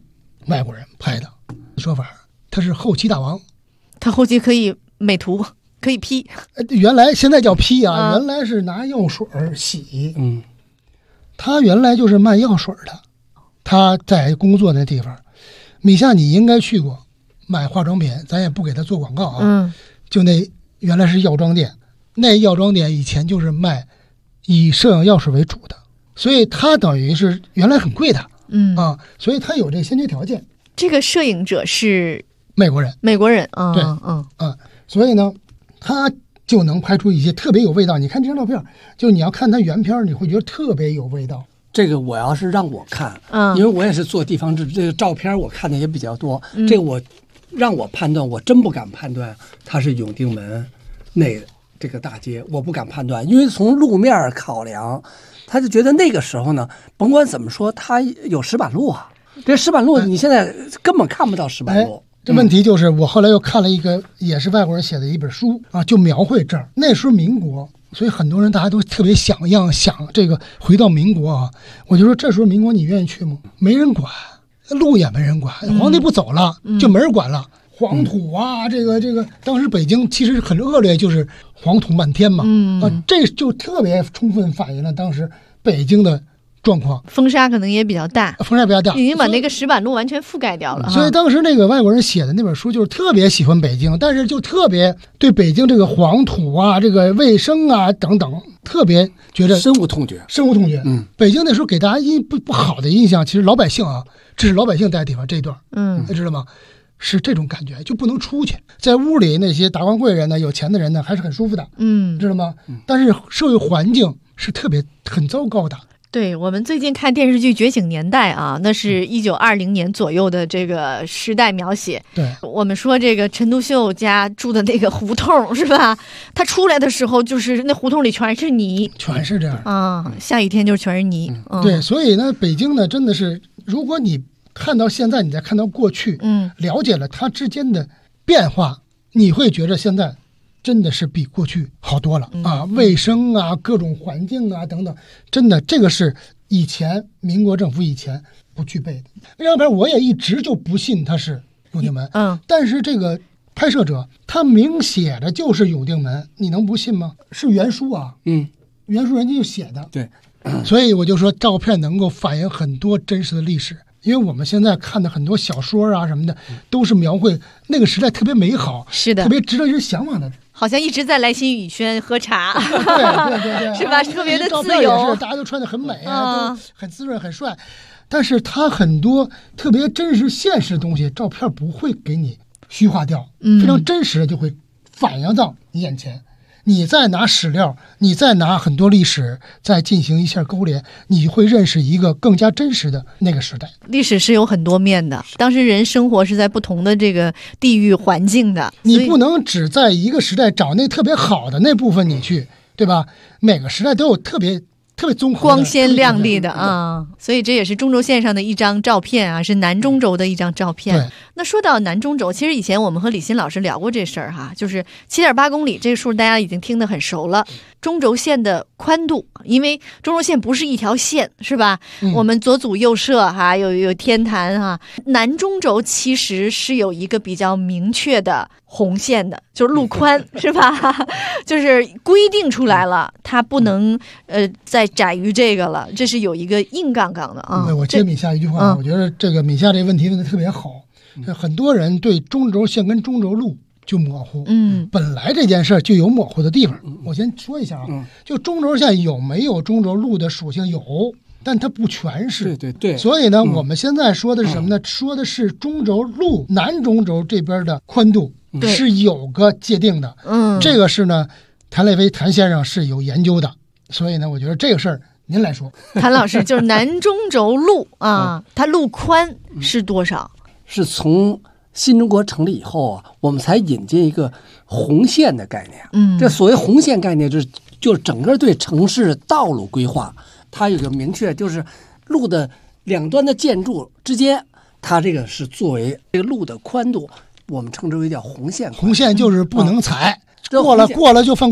[SPEAKER 5] 外国人拍的说法，他是后期大王，
[SPEAKER 3] 他后期可以美图，可以 P。
[SPEAKER 5] 原来现在叫 P 啊，原来是拿药水洗。他原来就是卖药水的，他在工作那地方，米夏你应该去过，买化妆品，咱也不给他做广告啊。就那原来是药妆店，那药妆店以前就是卖以摄氧药水为主的，所以他等于是原来很贵的。所以他有这个先决条件。
[SPEAKER 3] 这个摄影者是
[SPEAKER 5] 美国人，
[SPEAKER 3] 对，
[SPEAKER 5] 所以呢，他就能拍出一些特别有味道。你看这张照片，就你要看他原片，你会觉得特别有味道。
[SPEAKER 4] 这个我要是让我看，因为我也是做地方志，这个照片我看的也比较多。这个让我判断，我真不敢判断它是永定门那这个大街，我不敢判断，因为从路面考量，他就觉得那个时候呢，甭管怎么说，它有石板路啊。这石板路你现在根本看不到石板路。
[SPEAKER 5] 这问题就是我后来又看了一个也是外国人写的一本书啊，就描绘这儿。那时候民国，所以很多人大家都特别想这个回到民国啊。我就说这时候民国你愿意去吗？没人管，路也没人管，皇帝不走了，就没人管了。黄土啊，这个，当时北京其实很恶劣，就是黄土漫天嘛。这就特别充分反映了当时北京的状况。
[SPEAKER 3] 风沙可能也比较大，已经把那个石板路完全覆盖掉了。
[SPEAKER 5] 所以当时那个外国人写的那本书就是特别喜欢北京，但是就特别对北京这个黄土啊、这个卫生啊等等，特别觉得
[SPEAKER 4] 深恶痛绝。
[SPEAKER 5] 北京那时候给大家不好的印象，其实老百姓啊，这是老百姓待的地方这一段，你知道吗？是这种感觉，就不能出去，在屋里那些达官贵人呢、有钱的人呢，还是很舒服的，知道吗？但是社会环境是很糟糕的。
[SPEAKER 3] 对，我们最近看电视剧《觉醒年代》啊，那是1920年左右的这个时代描写。
[SPEAKER 5] 对，
[SPEAKER 3] 我们说这个陈独秀家住的那个胡同是吧？他出来的时候就是那胡同里全是泥，
[SPEAKER 5] 全是这样
[SPEAKER 3] 啊，下雨天就全是泥。
[SPEAKER 5] 对，所以呢，北京呢真的是，如果你看到现在，你再看到过去，了解了它之间的变化，你会觉得现在真的是比过去好多了啊！卫生啊，各种环境啊等等，真的这个是以前民国政府以前不具备的。那张片我也一直就不信它是永定门，但是这个拍摄者他明写的就是永定门，你能不信吗？是原书啊，原书人家就写的，
[SPEAKER 4] 对，
[SPEAKER 5] 所以我就说照片能够反映很多真实的历史。因为我们现在看的很多小说啊什么的，都是描绘那个时代特别美好，
[SPEAKER 3] 是的，
[SPEAKER 5] 特别值得人向往的。
[SPEAKER 3] 好像一直在来新宇轩喝茶，
[SPEAKER 5] 对，
[SPEAKER 3] 是吧？特别的自由，
[SPEAKER 5] 照片也是大家都穿得很美啊，都很滋润、很帅。但是它很多特别真实、现实的东西，照片不会给你虚化掉，非常真实的就会反映到你眼前。你再拿史料，你再拿很多历史，再进行一下勾连，你会认识一个更加真实的那个时代。
[SPEAKER 3] 历史是有很多面的，当时人生活是在不同的这个地域环境的，
[SPEAKER 5] 你不能只在一个时代找那特别好的那部分你去，对吧？每个时代都有特别综合的、
[SPEAKER 3] 光鲜亮丽的啊，所以这也是中轴线上的一张照片啊，是南中轴的一张照片。那说到南中轴，其实以前我们和李欣老师聊过这事儿哈，就是7.8公里这个数大家已经听得很熟了。中轴线的宽度，因为中轴线不是一条线，是吧？我们左阻右摄哈，有天坛哈。南中轴其实是有一个比较明确的红线的，就是路宽是吧？就是规定出来了，它不能再窄于这个了，这是有一个硬杠杠的啊。
[SPEAKER 5] 我接米夏一句话，我觉得这个米夏这个问题问得特别好。很多人对中轴线跟中轴路就模糊，本来这件事就有模糊的地方。我先说一下啊，就中轴线有没有中轴路的属性有，但它不全是。
[SPEAKER 4] 对。
[SPEAKER 5] 所以呢，我们现在说的是什么呢？说的是中轴路南中轴这边的宽度是有个界定的。这个是呢，谭磊飞谭先生是有研究的。所以呢，我觉得这个事儿您来说，
[SPEAKER 3] 谭老师就是南中轴路啊，它路宽是多少？
[SPEAKER 4] 是从新中国成立以后啊，我们才引进一个红线的概念。这所谓红线概念，就是整个对城市道路规划，它有个明确，就是路的两端的建筑之间，它这个是作为这个路的宽度，我们称之为叫红线。
[SPEAKER 5] 红线就是不能踩，过了就犯规了。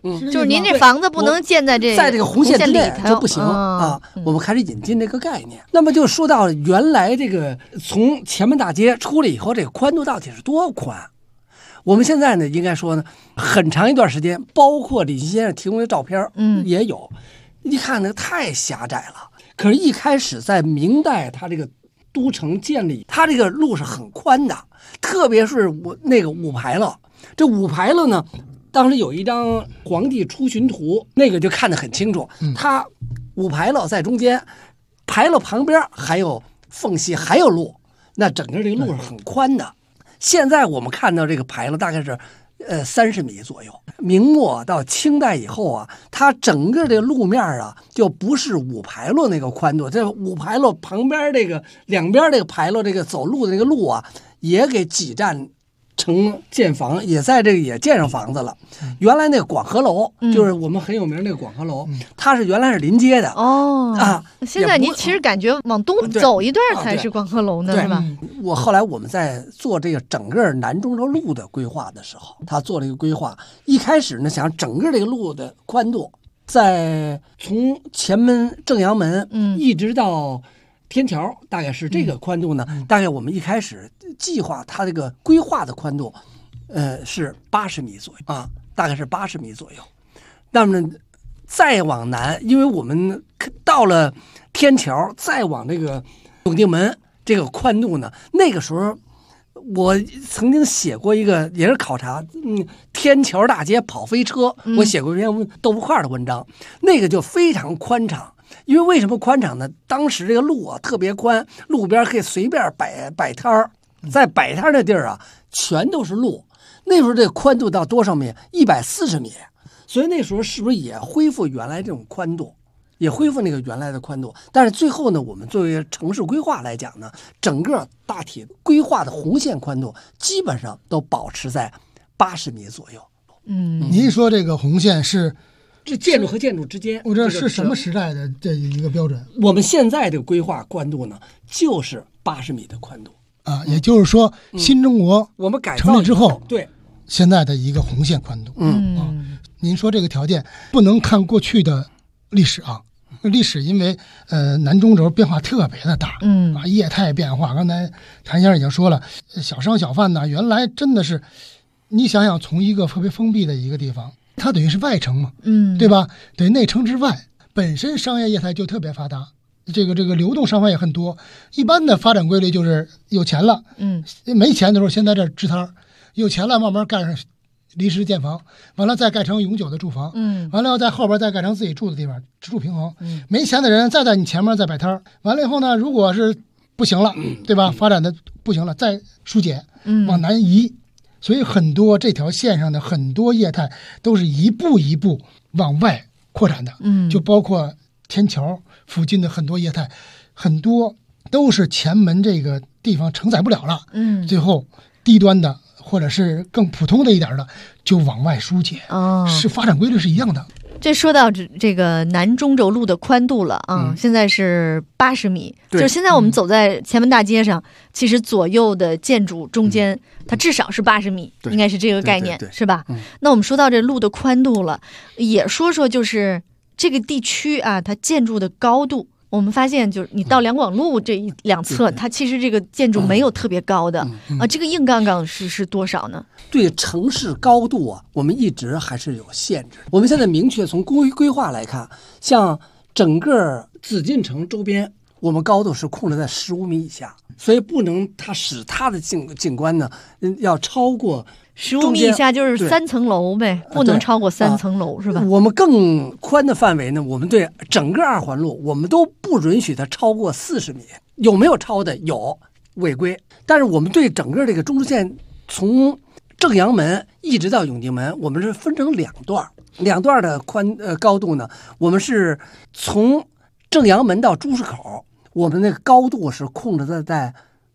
[SPEAKER 3] 就是您这房子不能建在这
[SPEAKER 4] 个红线之内
[SPEAKER 3] 头
[SPEAKER 4] 就不行啊。我们开始引进这个概念。那么就说到原来这个从前门大街出来以后，这个宽度到底是多宽？我们现在呢，应该说呢，很长一段时间，包括李先生提供的照片，也有，一看呢太狭窄了。可是，一开始在明代，它这个都城建立，它这个路是很宽的，特别是那个五牌楼，这五牌楼呢。当时有一张皇帝出巡图，那个就看得很清楚。它五牌楼在中间，牌楼旁边还有缝隙，还有路，那整个这个路是很宽的。现在我们看到这个牌楼大概是30米左右。明末到清代以后啊，它整个这个路面啊，就不是五牌楼那个宽度，这五牌楼旁边这个两边这个牌楼这个走路的那个路啊，也给挤占。成建房也在这个也建上房子了。原来那个广和楼，就是我们很有名那个广和楼，它是原来是临街的
[SPEAKER 3] 现在您其实感觉往东走一段才是广和楼呢，是吧？
[SPEAKER 4] 后来我们在做这个整个南中州路的规划的时候，他做了一个规划。一开始呢，想整个这个路的宽度，在从前门正阳门一直到天桥，大概是这个宽度呢。大概我们一开始计划它这个规划的宽度，是80米左右啊，大概是80米左右。那么再往南，因为我们到了天桥，再往这个永定门这个宽度呢，那个时候我曾经写过一个，也是考察，天桥大街跑飞车，我写过一篇豆腐块的文章，那个就非常宽敞。因为为什么宽敞呢？当时这个路啊特别宽，路边可以随便摆摊儿，在摆摊的地儿啊全都是路。那时候这个宽度到多少米？140米。所以那时候是不是也恢复原来这种宽度，也恢复那个原来的宽度？但是最后呢，我们作为城市规划来讲呢，整个大体规划的红线宽度基本上都保持在80米左右。
[SPEAKER 5] 您说这个红线是？
[SPEAKER 4] 这建筑和建筑之间，
[SPEAKER 5] 我这是什么时代的这一个标准？
[SPEAKER 4] 我们现在的规划宽度呢，就是80米的宽度
[SPEAKER 5] 啊，也就是说，新中国
[SPEAKER 4] 我们改
[SPEAKER 5] 成立之后，
[SPEAKER 4] 对
[SPEAKER 5] 现在的一个红线宽度。您说这个条件不能看过去的历史啊，历史因为南中轴变化特别的大，业态变化。刚才谭先生已经说了，小商小贩呢，原来真的是，你想想，从一个特别封闭的一个地方。它等于是外城嘛，对吧？对，内城之外，本身商业业态就特别发达，这个流动商贩也很多。一般的发展规律就是有钱了，没钱的时候先在这支摊，有钱了慢慢盖上临时建房，完了再盖成永久的住房，完了要在后边再盖成自己住的地方，支住平衡。没钱的人再在你前面再摆摊，完了以后呢，如果是不行了，对吧？发展的不行了，再疏解，往南移。所以很多这条线上的很多业态都是一步一步往外扩展的，就包括天桥附近的很多业态，很多都是前门这个地方承载不了了，最后低端的或者是更普通的一点的就往外疏解，是发展规律是一样的。
[SPEAKER 3] 这说到这个南中轴路的宽度了啊，现在是80米，就是现在我们走在前门大街上，其实左右的建筑中间，它至少是80米，应该是这个概念，是吧？那我们说到这路的宽度了，也说说就是这个地区啊，它建筑的高度。我们发现，就是你到两广路这两侧，它其实这个建筑没有特别高的啊。这个硬杠杠是多少呢？
[SPEAKER 4] 对城市高度啊，我们一直还是有限制。我们现在明确从规划来看，像整个紫禁城周边，我们高度是控制在15米以下，所以不能使它的景观呢要超过
[SPEAKER 3] 15米以下，就是3层楼呗，不能超过3层楼，是吧？
[SPEAKER 4] 我们更宽的范围呢，我们对整个2环路，我们都不允许它超过40米。有没有超的？有违规，但是我们对整个这个中轴线从正阳门一直到永定门，我们是分成2段的高度呢，我们是从正阳门到朱市口，我们那个高度是控制在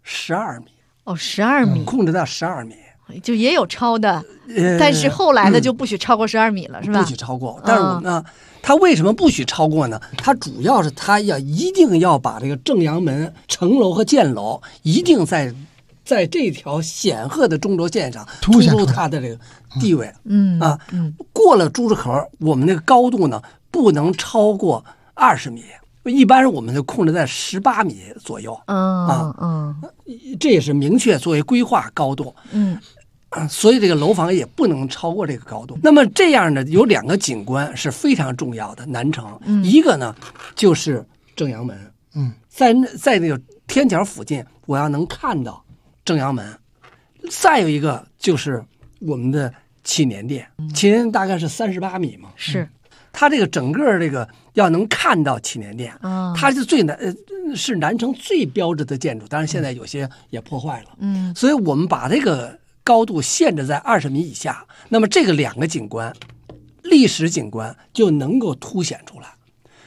[SPEAKER 4] 12米。
[SPEAKER 3] 12米，
[SPEAKER 4] 控制到12米。
[SPEAKER 3] 就也有超的，但是后来的就不许超过12米了，是吧？
[SPEAKER 4] 不许超过。但是我们呢，它为什么不许超过呢？它主要是它一定要把这个正阳门城楼和箭楼一定在在这条显赫的中轴线上
[SPEAKER 5] 凸显出来
[SPEAKER 4] 出它的这个地位。过了珠子口，我们那个高度呢不能超过20米，一般我们就控制在18米左右。这也是明确作为规划高度。所以这个楼房也不能超过这个高度。那么这样呢，有2个景观是非常重要的南城，一个呢就是正阳门。在那个天桥附近，我要能看到正阳门。再有一个就是我们的祈年殿，祈年殿大概是38米嘛，
[SPEAKER 3] 是。
[SPEAKER 4] 它这个整个这个要能看到祈年殿，它是是南城最标志的建筑，当然现在有些也破坏了。所以我们把这个高度限制在20米以下，那么这个2个景观，历史景观就能够凸显出来。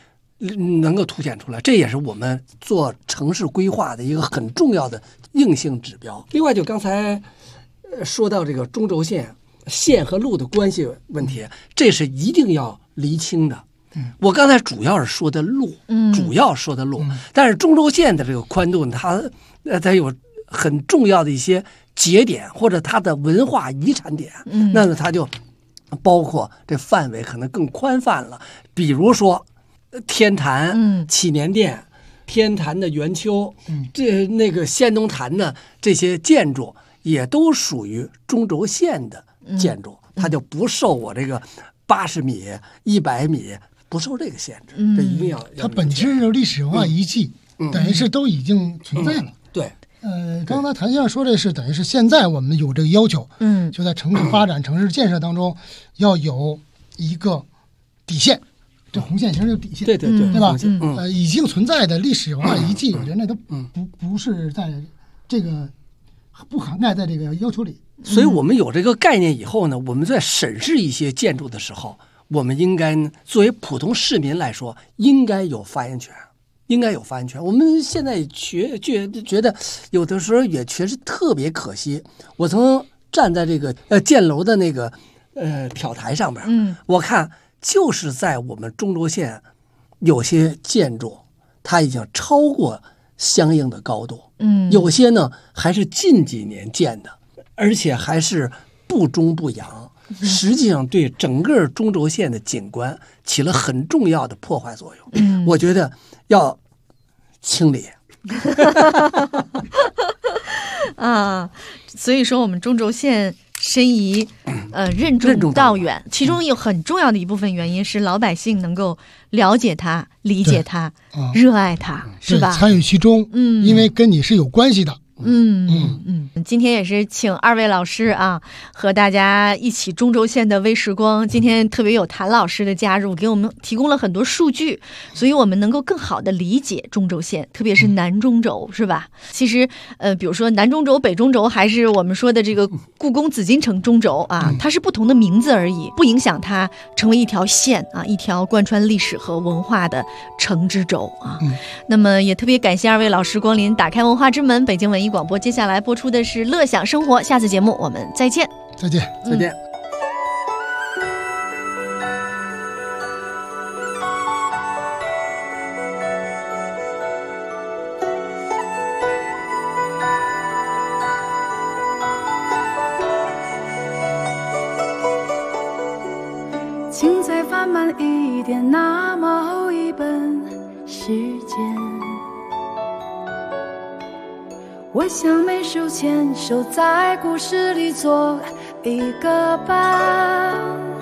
[SPEAKER 4] 这也是我们做城市规划的一个很重要的硬性指标。另外，就刚才说到这个中轴线和路的关系问题，这是一定要厘清的。我刚才主要是说的路，但是中轴线的这个宽度呢，它有很重要的一些节点或者它的文化遗产点，那么它就包括这范围可能更宽泛了。比如说天坛、祈年殿、天坛的圆丘，那个仙农坛的这些建筑也都属于中轴线的建筑，它就不受我这个80米、100米不受这个限制。这一定要
[SPEAKER 5] 它本身是历史文化遗迹，等于是都已经存在了。
[SPEAKER 4] 对。
[SPEAKER 5] 刚才谭先生说的是，等于是现在我们有这个要求，就在城市发展、城市建设当中要有一个底线。这红线其实就是底线，对吧？已经存在的历史文化遗迹，我觉得那都不是在这个不涵盖在这个要求里。
[SPEAKER 4] 所以我们有这个概念以后呢，我们在审视一些建筑的时候，我们应该作为普通市民来说，应该有发言权。我们现在觉得有的时候也确实特别可惜。我曾站在这个建楼的那个挑台上面，我看。就是在我们中轴线，有些建筑它已经超过相应的高度，有些呢还是近几年建的，而且还是不中不扬，实际上对整个中轴线的景观起了很重要的破坏作用。我觉得要清理。
[SPEAKER 3] 所以说我们中轴线申遗，任重道远。其中有很重要的一部分原因是老百姓能够了解它、理解它、热爱它，是吧？
[SPEAKER 5] 参与其中，因为跟你是有关系的。
[SPEAKER 3] 今天也是请2位老师啊，和大家一起中轴线的微时光。今天特别有谭老师的加入，给我们提供了很多数据，所以我们能够更好的理解中轴线，特别是南中轴，是吧？其实比如说南中轴、北中轴，还是我们说的这个故宫紫禁城中轴啊，它是不同的名字而已，不影响它成为一条线啊，一条贯穿历史和文化的城之轴啊。那么也特别感谢2位老师光临打开文化之门北京文艺广播。接下来播出的是乐享生活，下次节目我们再见。
[SPEAKER 5] 再见。
[SPEAKER 7] 请再翻慢一点，那么厚一本时间，我想每手牵手在故事里做一个伴，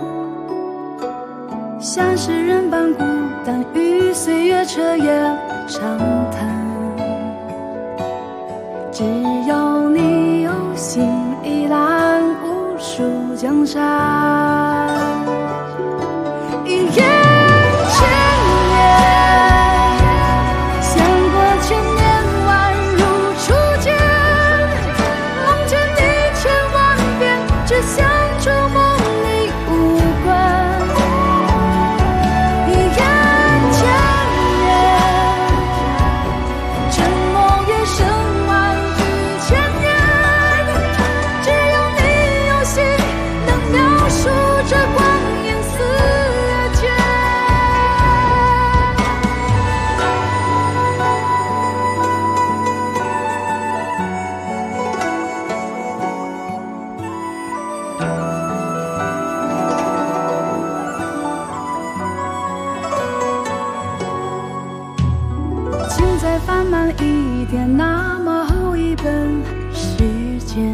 [SPEAKER 7] 像是人般孤单，与岁月彻夜长谈。只要你有心，一览无数江山。一眼千年，相过千年，宛如初见。梦见你千万遍，只想触摸你无关。一眼千年，沉默越深，万句千言。只有你有心，能描述。 现在放慢一点，那么厚一本时间，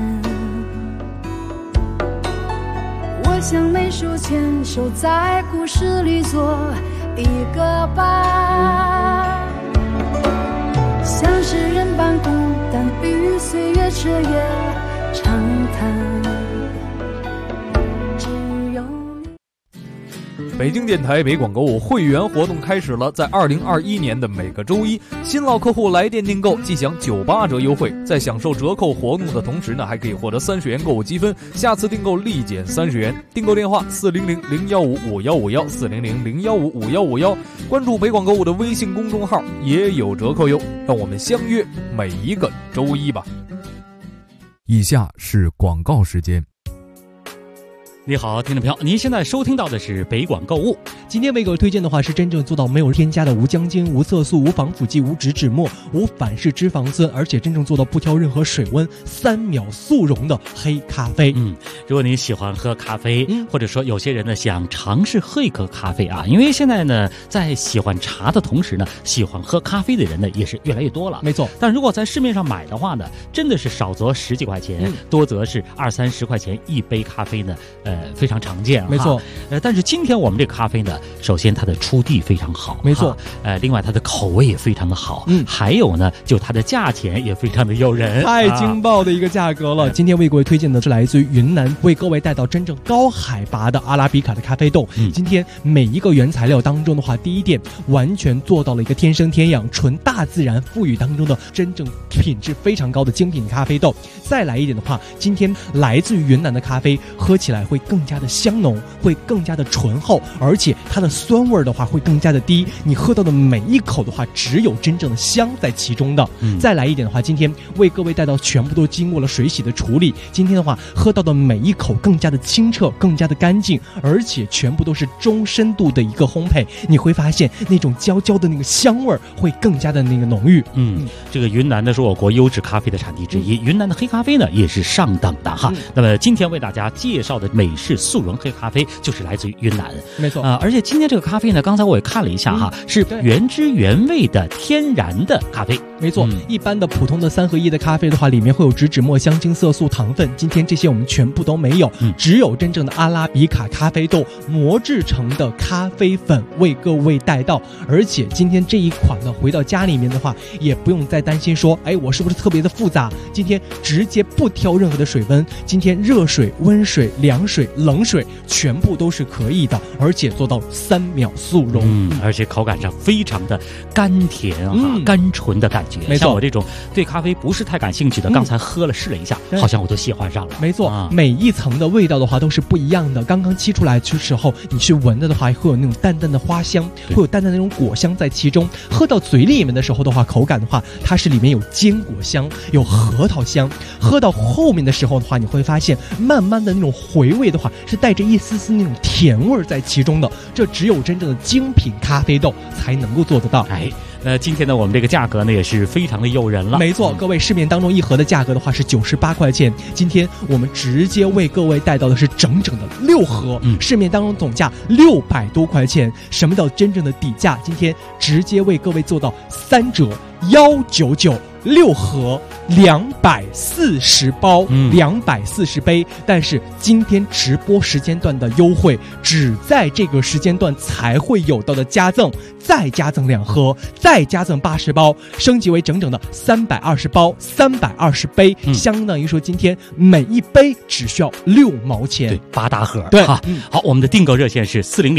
[SPEAKER 7] 我想每手牵手在故事里做一个伴，像是人般孤单，与岁月彻夜长谈。
[SPEAKER 14] 北京电台北广购物会员活动开始了，在2021年的每个周一，新老客户来电订购即享98折优惠，在享受折扣活动的同时呢，还可以获得30元购物积分，下次订购立减30元。订购电话400-015-5151，400-015-5151，关注北广购物的微信公众号也有折扣哟。让我们相约每一个周一吧。
[SPEAKER 15] 以下是广告时间。
[SPEAKER 16] 你好，听众朋友，您现在收听到的是北广购物。
[SPEAKER 17] 今天为各位推荐的话是真正做到没有添加的无姜精、无色素、无防腐剂、无植脂末、无反式脂肪酸，而且真正做到不挑任何水温，3秒速溶的黑咖啡。
[SPEAKER 16] 如果您喜欢喝咖啡，或者说有些人呢想尝试喝一口咖啡啊，因为现在呢在喜欢茶的同时呢，喜欢喝咖啡的人呢也是越来越多了。
[SPEAKER 17] 没错，
[SPEAKER 16] 但如果在市面上买的话呢，真的是少则10几块钱，多则是20-30块钱一杯咖啡呢，非常常见。
[SPEAKER 17] 没错，
[SPEAKER 16] 但是今天我们这个咖啡呢，首先它的出地非常好，
[SPEAKER 17] 没错，
[SPEAKER 16] 另外它的口味也非常的好，还有呢，就它的价钱也非常的诱人，
[SPEAKER 17] 太劲爆的一个价格了。今天为各位推荐的是来自于云南，为各位带到真正高海拔的阿拉比卡的咖啡豆。今天每一个原材料当中的话，第一点完全做到了一个天生天养、纯大自然赋予当中的真正品质非常高的精品咖啡豆。再来一点的话，今天来自于云南的咖啡喝起来会更加的香浓，会更加的醇厚，而且它的酸味的话会更加的低，你喝到的每一口的话只有真正的香在其中的。再来一点的话，今天为各位带到全部都经过了水洗的处理，今天的话喝到的每一口更加的清澈，更加的干净，而且全部都是中深度的一个烘焙，你会发现那种焦焦的那个香味会更加的那个浓郁。
[SPEAKER 16] 这个云南呢是我国优质咖啡的产地之一，云南的黑咖啡呢也是上等的哈。那么今天为大家介绍的美式速溶黑咖啡就是来自于云南。
[SPEAKER 17] 没错
[SPEAKER 16] 而且今天这个咖啡呢，刚才我也看了一下哈，是原汁原味的天然的咖啡。
[SPEAKER 17] 没错，一般的普通的3合1的咖啡的话，里面会有植脂末、香精、色素、糖分，今天这些我们全部都没有，只有真正的阿拉比卡咖啡豆磨制成的咖啡粉为各位带到。而且今天这一款呢，回到家里面的话，也不用再担心说，我是不是特别的复杂？今天直接不挑任何的水温，今天热水、温水、凉水、冷水全部都是可以的，而且做到3秒速溶，
[SPEAKER 16] 而且口感上非常的甘甜甘醇的感觉。
[SPEAKER 17] 没错，
[SPEAKER 16] 像我这种对咖啡不是太感兴趣的，刚才喝了试了一下，好像我都喜欢上了。
[SPEAKER 17] 没错，每一层的味道的话都是不一样的。刚刚沏出来的时候，你去闻的话，会有那种淡淡的花香，会有淡淡的那种果香在其中。喝到嘴里面的时候的话，口感的话，它是里面有坚果香，有核桃香。喝到后面的时候的话，你会发现慢慢的那种回味的话，是带着一丝丝那种甜味在其中的。这只有真正的精品咖啡豆才能够做得到。
[SPEAKER 16] 今天呢，我们这个价格呢也是非常的诱人了。
[SPEAKER 17] 没错，各位，市面当中一盒的价格的话是98块钱，今天我们直接为各位带到的是整整的6盒，市面当中总价600多块钱。什么叫真正的底价？今天直接为各位做到3折，199，6盒240包，240杯。但是今天直播时间段的优惠，只在这个时间段才会有到的加赠，再加赠2盒，再加赠80包，升级为整整的320包，320杯，相当于说今天每一杯只需要6毛钱，
[SPEAKER 16] 对，8大盒。
[SPEAKER 17] 对，
[SPEAKER 16] 好，我们的订购热线是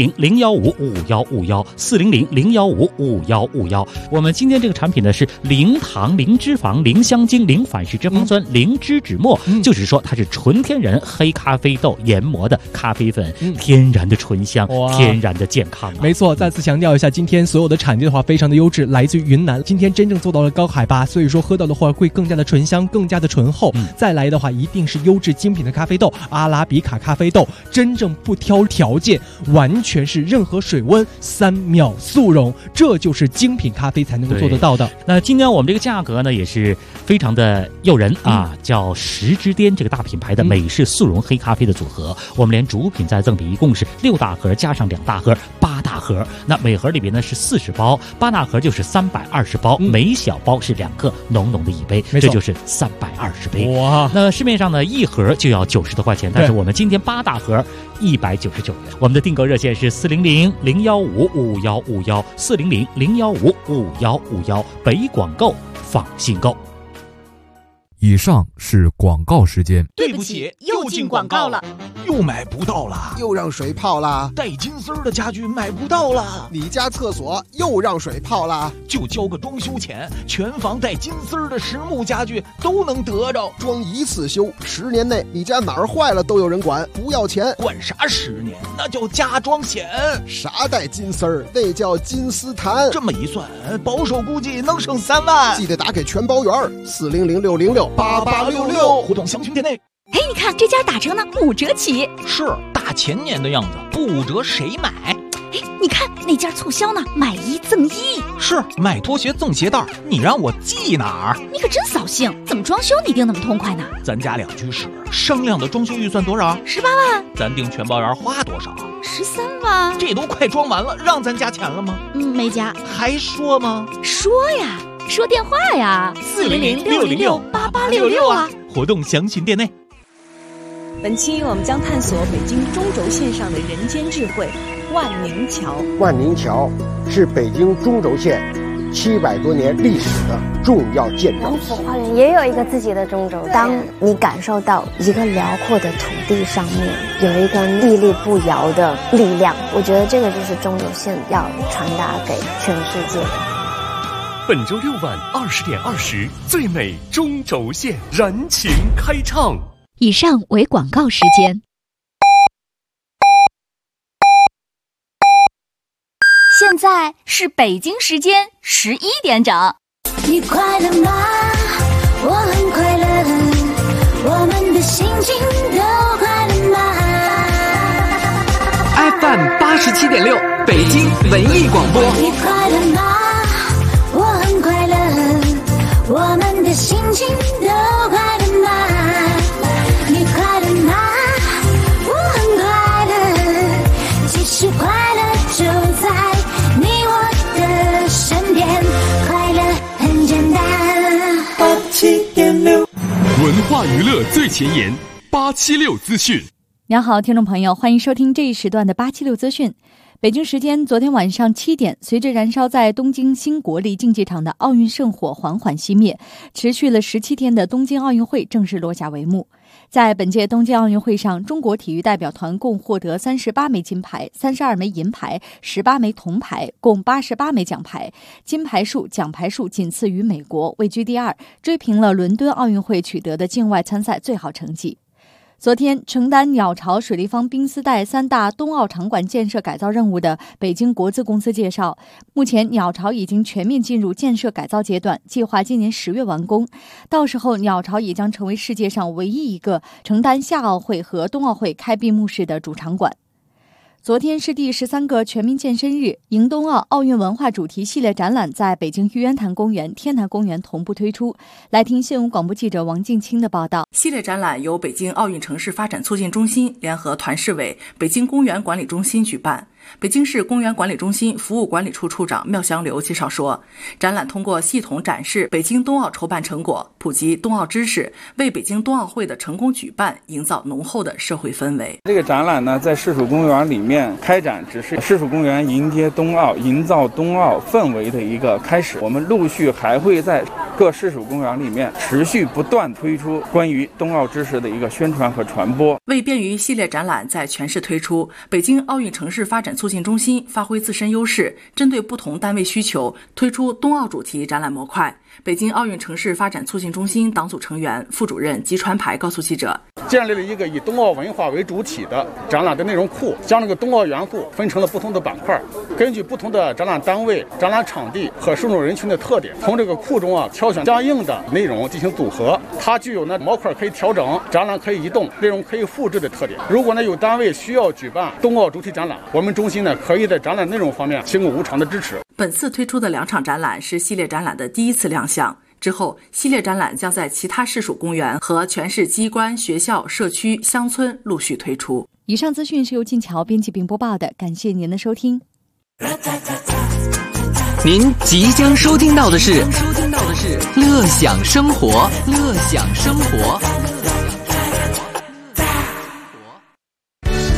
[SPEAKER 16] 400-015-5151，400-015-5151。我们今天这个产品呢是零糖、零脂肪、零香精、零反式脂肪酸、零脂脂末，就是说它是纯天然黑咖啡豆研磨的咖啡粉，天然的醇香，天然的健康。
[SPEAKER 17] 没错，再次强调一下，今天所有的产地的话非常的优质，来自于云南。今天真正做到了高海拔，所以说喝到的话会更加的醇香，更加的醇厚。再来的话一定是优质精品的咖啡豆，阿拉比卡咖啡豆，真正不挑条件，完全是任何水温3秒速溶，这就是精品咖啡才能够做得到的。
[SPEAKER 16] 那今天我们这个价格呢也是非常的诱人啊，叫10之巅这个大品牌的美式速溶黑咖啡的组合，我们连主品再赠比，一共是6大盒加上2大盒，8大盒。那每盒里边呢是40包，8大盒就是320包，每小包是2克浓浓的一杯，这就是320杯。
[SPEAKER 17] 哇！
[SPEAKER 16] 那市面上呢一盒就要90多块钱，但是我们今天8大盒199元。我们的订购热线是400-015-5151，400-015-5151，北广购放心购。
[SPEAKER 15] 以上是广告时间。
[SPEAKER 12] 对不起，又进广告了，又买不到了，
[SPEAKER 18] 又让水泡了，
[SPEAKER 12] 带金丝的家具买不到了，
[SPEAKER 18] 你家厕所又让水泡了，
[SPEAKER 12] 就交个装修钱，全房带金丝的实木家具都能得着，
[SPEAKER 18] 装一次修，10年内你家哪儿坏了都有人管，不要钱。
[SPEAKER 12] 管啥10年？那叫加装险。
[SPEAKER 18] 啥带金丝儿？那叫金丝檀。
[SPEAKER 12] 这么一算，保守估计能省3万。
[SPEAKER 18] 记得打给全包员，400-606-8866，
[SPEAKER 12] 互动详询店内。
[SPEAKER 11] 哎，你看这家打折呢，5折起。
[SPEAKER 12] 是大前年的样子，不5折谁买？
[SPEAKER 11] 哎，你看那家促销呢，买1赠1。
[SPEAKER 12] 是买拖鞋赠鞋带，你让我记哪儿？
[SPEAKER 11] 你可真扫兴，怎么装修你定那么痛快呢？
[SPEAKER 12] 咱家2居室，商量的装修预算多少
[SPEAKER 11] ？18万。
[SPEAKER 12] 咱定全包员花多少
[SPEAKER 11] ？13万。
[SPEAKER 12] 这都快装完了，让咱加钱了吗？
[SPEAKER 11] 没加。
[SPEAKER 12] 还说吗？
[SPEAKER 11] 说呀，说电话呀，400-606-8866啊。
[SPEAKER 12] 活动详询店内。
[SPEAKER 19] 本期我们将探索北京中轴线上的人间智慧——万宁桥。
[SPEAKER 18] 万宁桥是北京中轴线700多年历史的重要建筑。
[SPEAKER 20] 王府花园也有一个自己的中轴线。当你感受到一个辽阔的土地上面有一个屹立不摇的力量，我觉得这个就是中轴线要传达给全世界的。
[SPEAKER 1] 本周6晚20点20，最美中轴线燃情开唱。
[SPEAKER 11] 以上为广告时间。现在是北京时间11点整。
[SPEAKER 7] 你快乐吗？我很快乐，我们的心情都快乐吗？
[SPEAKER 13] FM 87.6，北京文艺广播。
[SPEAKER 7] 你快乐吗？我很快乐，我们的心情都快乐吗？你快乐吗？我很快乐，其实快乐就在你我的身边，快乐很简单。87.6，
[SPEAKER 1] 文化娱乐最前沿，876资讯。
[SPEAKER 21] 您好，听众朋友，欢迎收听这一时段的876资讯。北京时间昨天晚上7点，随着燃烧在东京新国立竞技场的奥运圣火缓缓熄灭，持续了17天的东京奥运会正式落下帷幕。在本届东京奥运会上，中国体育代表团共获得38枚金牌、32枚银牌、18枚铜牌，共88枚奖牌，金牌数、奖牌数仅次于美国，位居第2，追平了伦敦奥运会取得的境外参赛最好成绩。昨天，承担鸟巢、水立方、冰丝带3大冬奥场馆建设改造任务的北京国资公司介绍，目前鸟巢已经全面进入建设改造阶段，计划今年10月完工。到时候，鸟巢也将成为世界上唯一一个承担夏奥会和冬奥会开闭幕式的主场馆。昨天是第13个全民健身日，迎冬奥奥运文化主题系列展览在北京玉渊潭公园、天坛公园同步推出。来听新闻广播记者王静清的报道。
[SPEAKER 22] 系列展览由北京奥运城市发展促进中心联合团市委、北京公园管理中心举办。北京市公园管理中心服务管理处处长缪祥流介绍说，展览通过系统展示北京冬奥筹办成果，普及冬奥知识，为北京冬奥会的成功举办营造浓厚的社会氛围。
[SPEAKER 23] 这个展览呢，在市属公园里面开展，只是市属公园迎接冬奥、营造冬奥氛围的一个开始。我们陆续还会在各市属公园里面持续不断推出关于冬奥知识的一个宣传和传播。
[SPEAKER 22] 为便于系列展览在全市推出，北京奥运城市发展促进中心发挥自身优势，针对不同单位需求，推出冬奥主题展览模块。北京奥运城市发展促进中心党组成员、副主任吉传排告诉记者，
[SPEAKER 24] 建立了一个以冬奥文化为主体的展览的内容库，将这个冬奥元素分成了不同的板块，根据不同的展览单位、展览场地和受众人群的特点，从这个库中挑选相应的内容进行组合。它具有模块可以调整、展览可以移动、内容可以复制的特点。如果有单位需要举办冬奥主题展览，我们中心可以在展览内容方面提供无偿的支持。
[SPEAKER 22] 本次推出的2场展览是系列展览的第1次亮相。 之后，系列展览将在其他市属公园和全市机关、学校、社区、乡村陆续推出。
[SPEAKER 21] 以上资讯是由静乔编辑并播报的，感谢您的收听。
[SPEAKER 13] 您即将收听到的是乐享生活，乐享生活。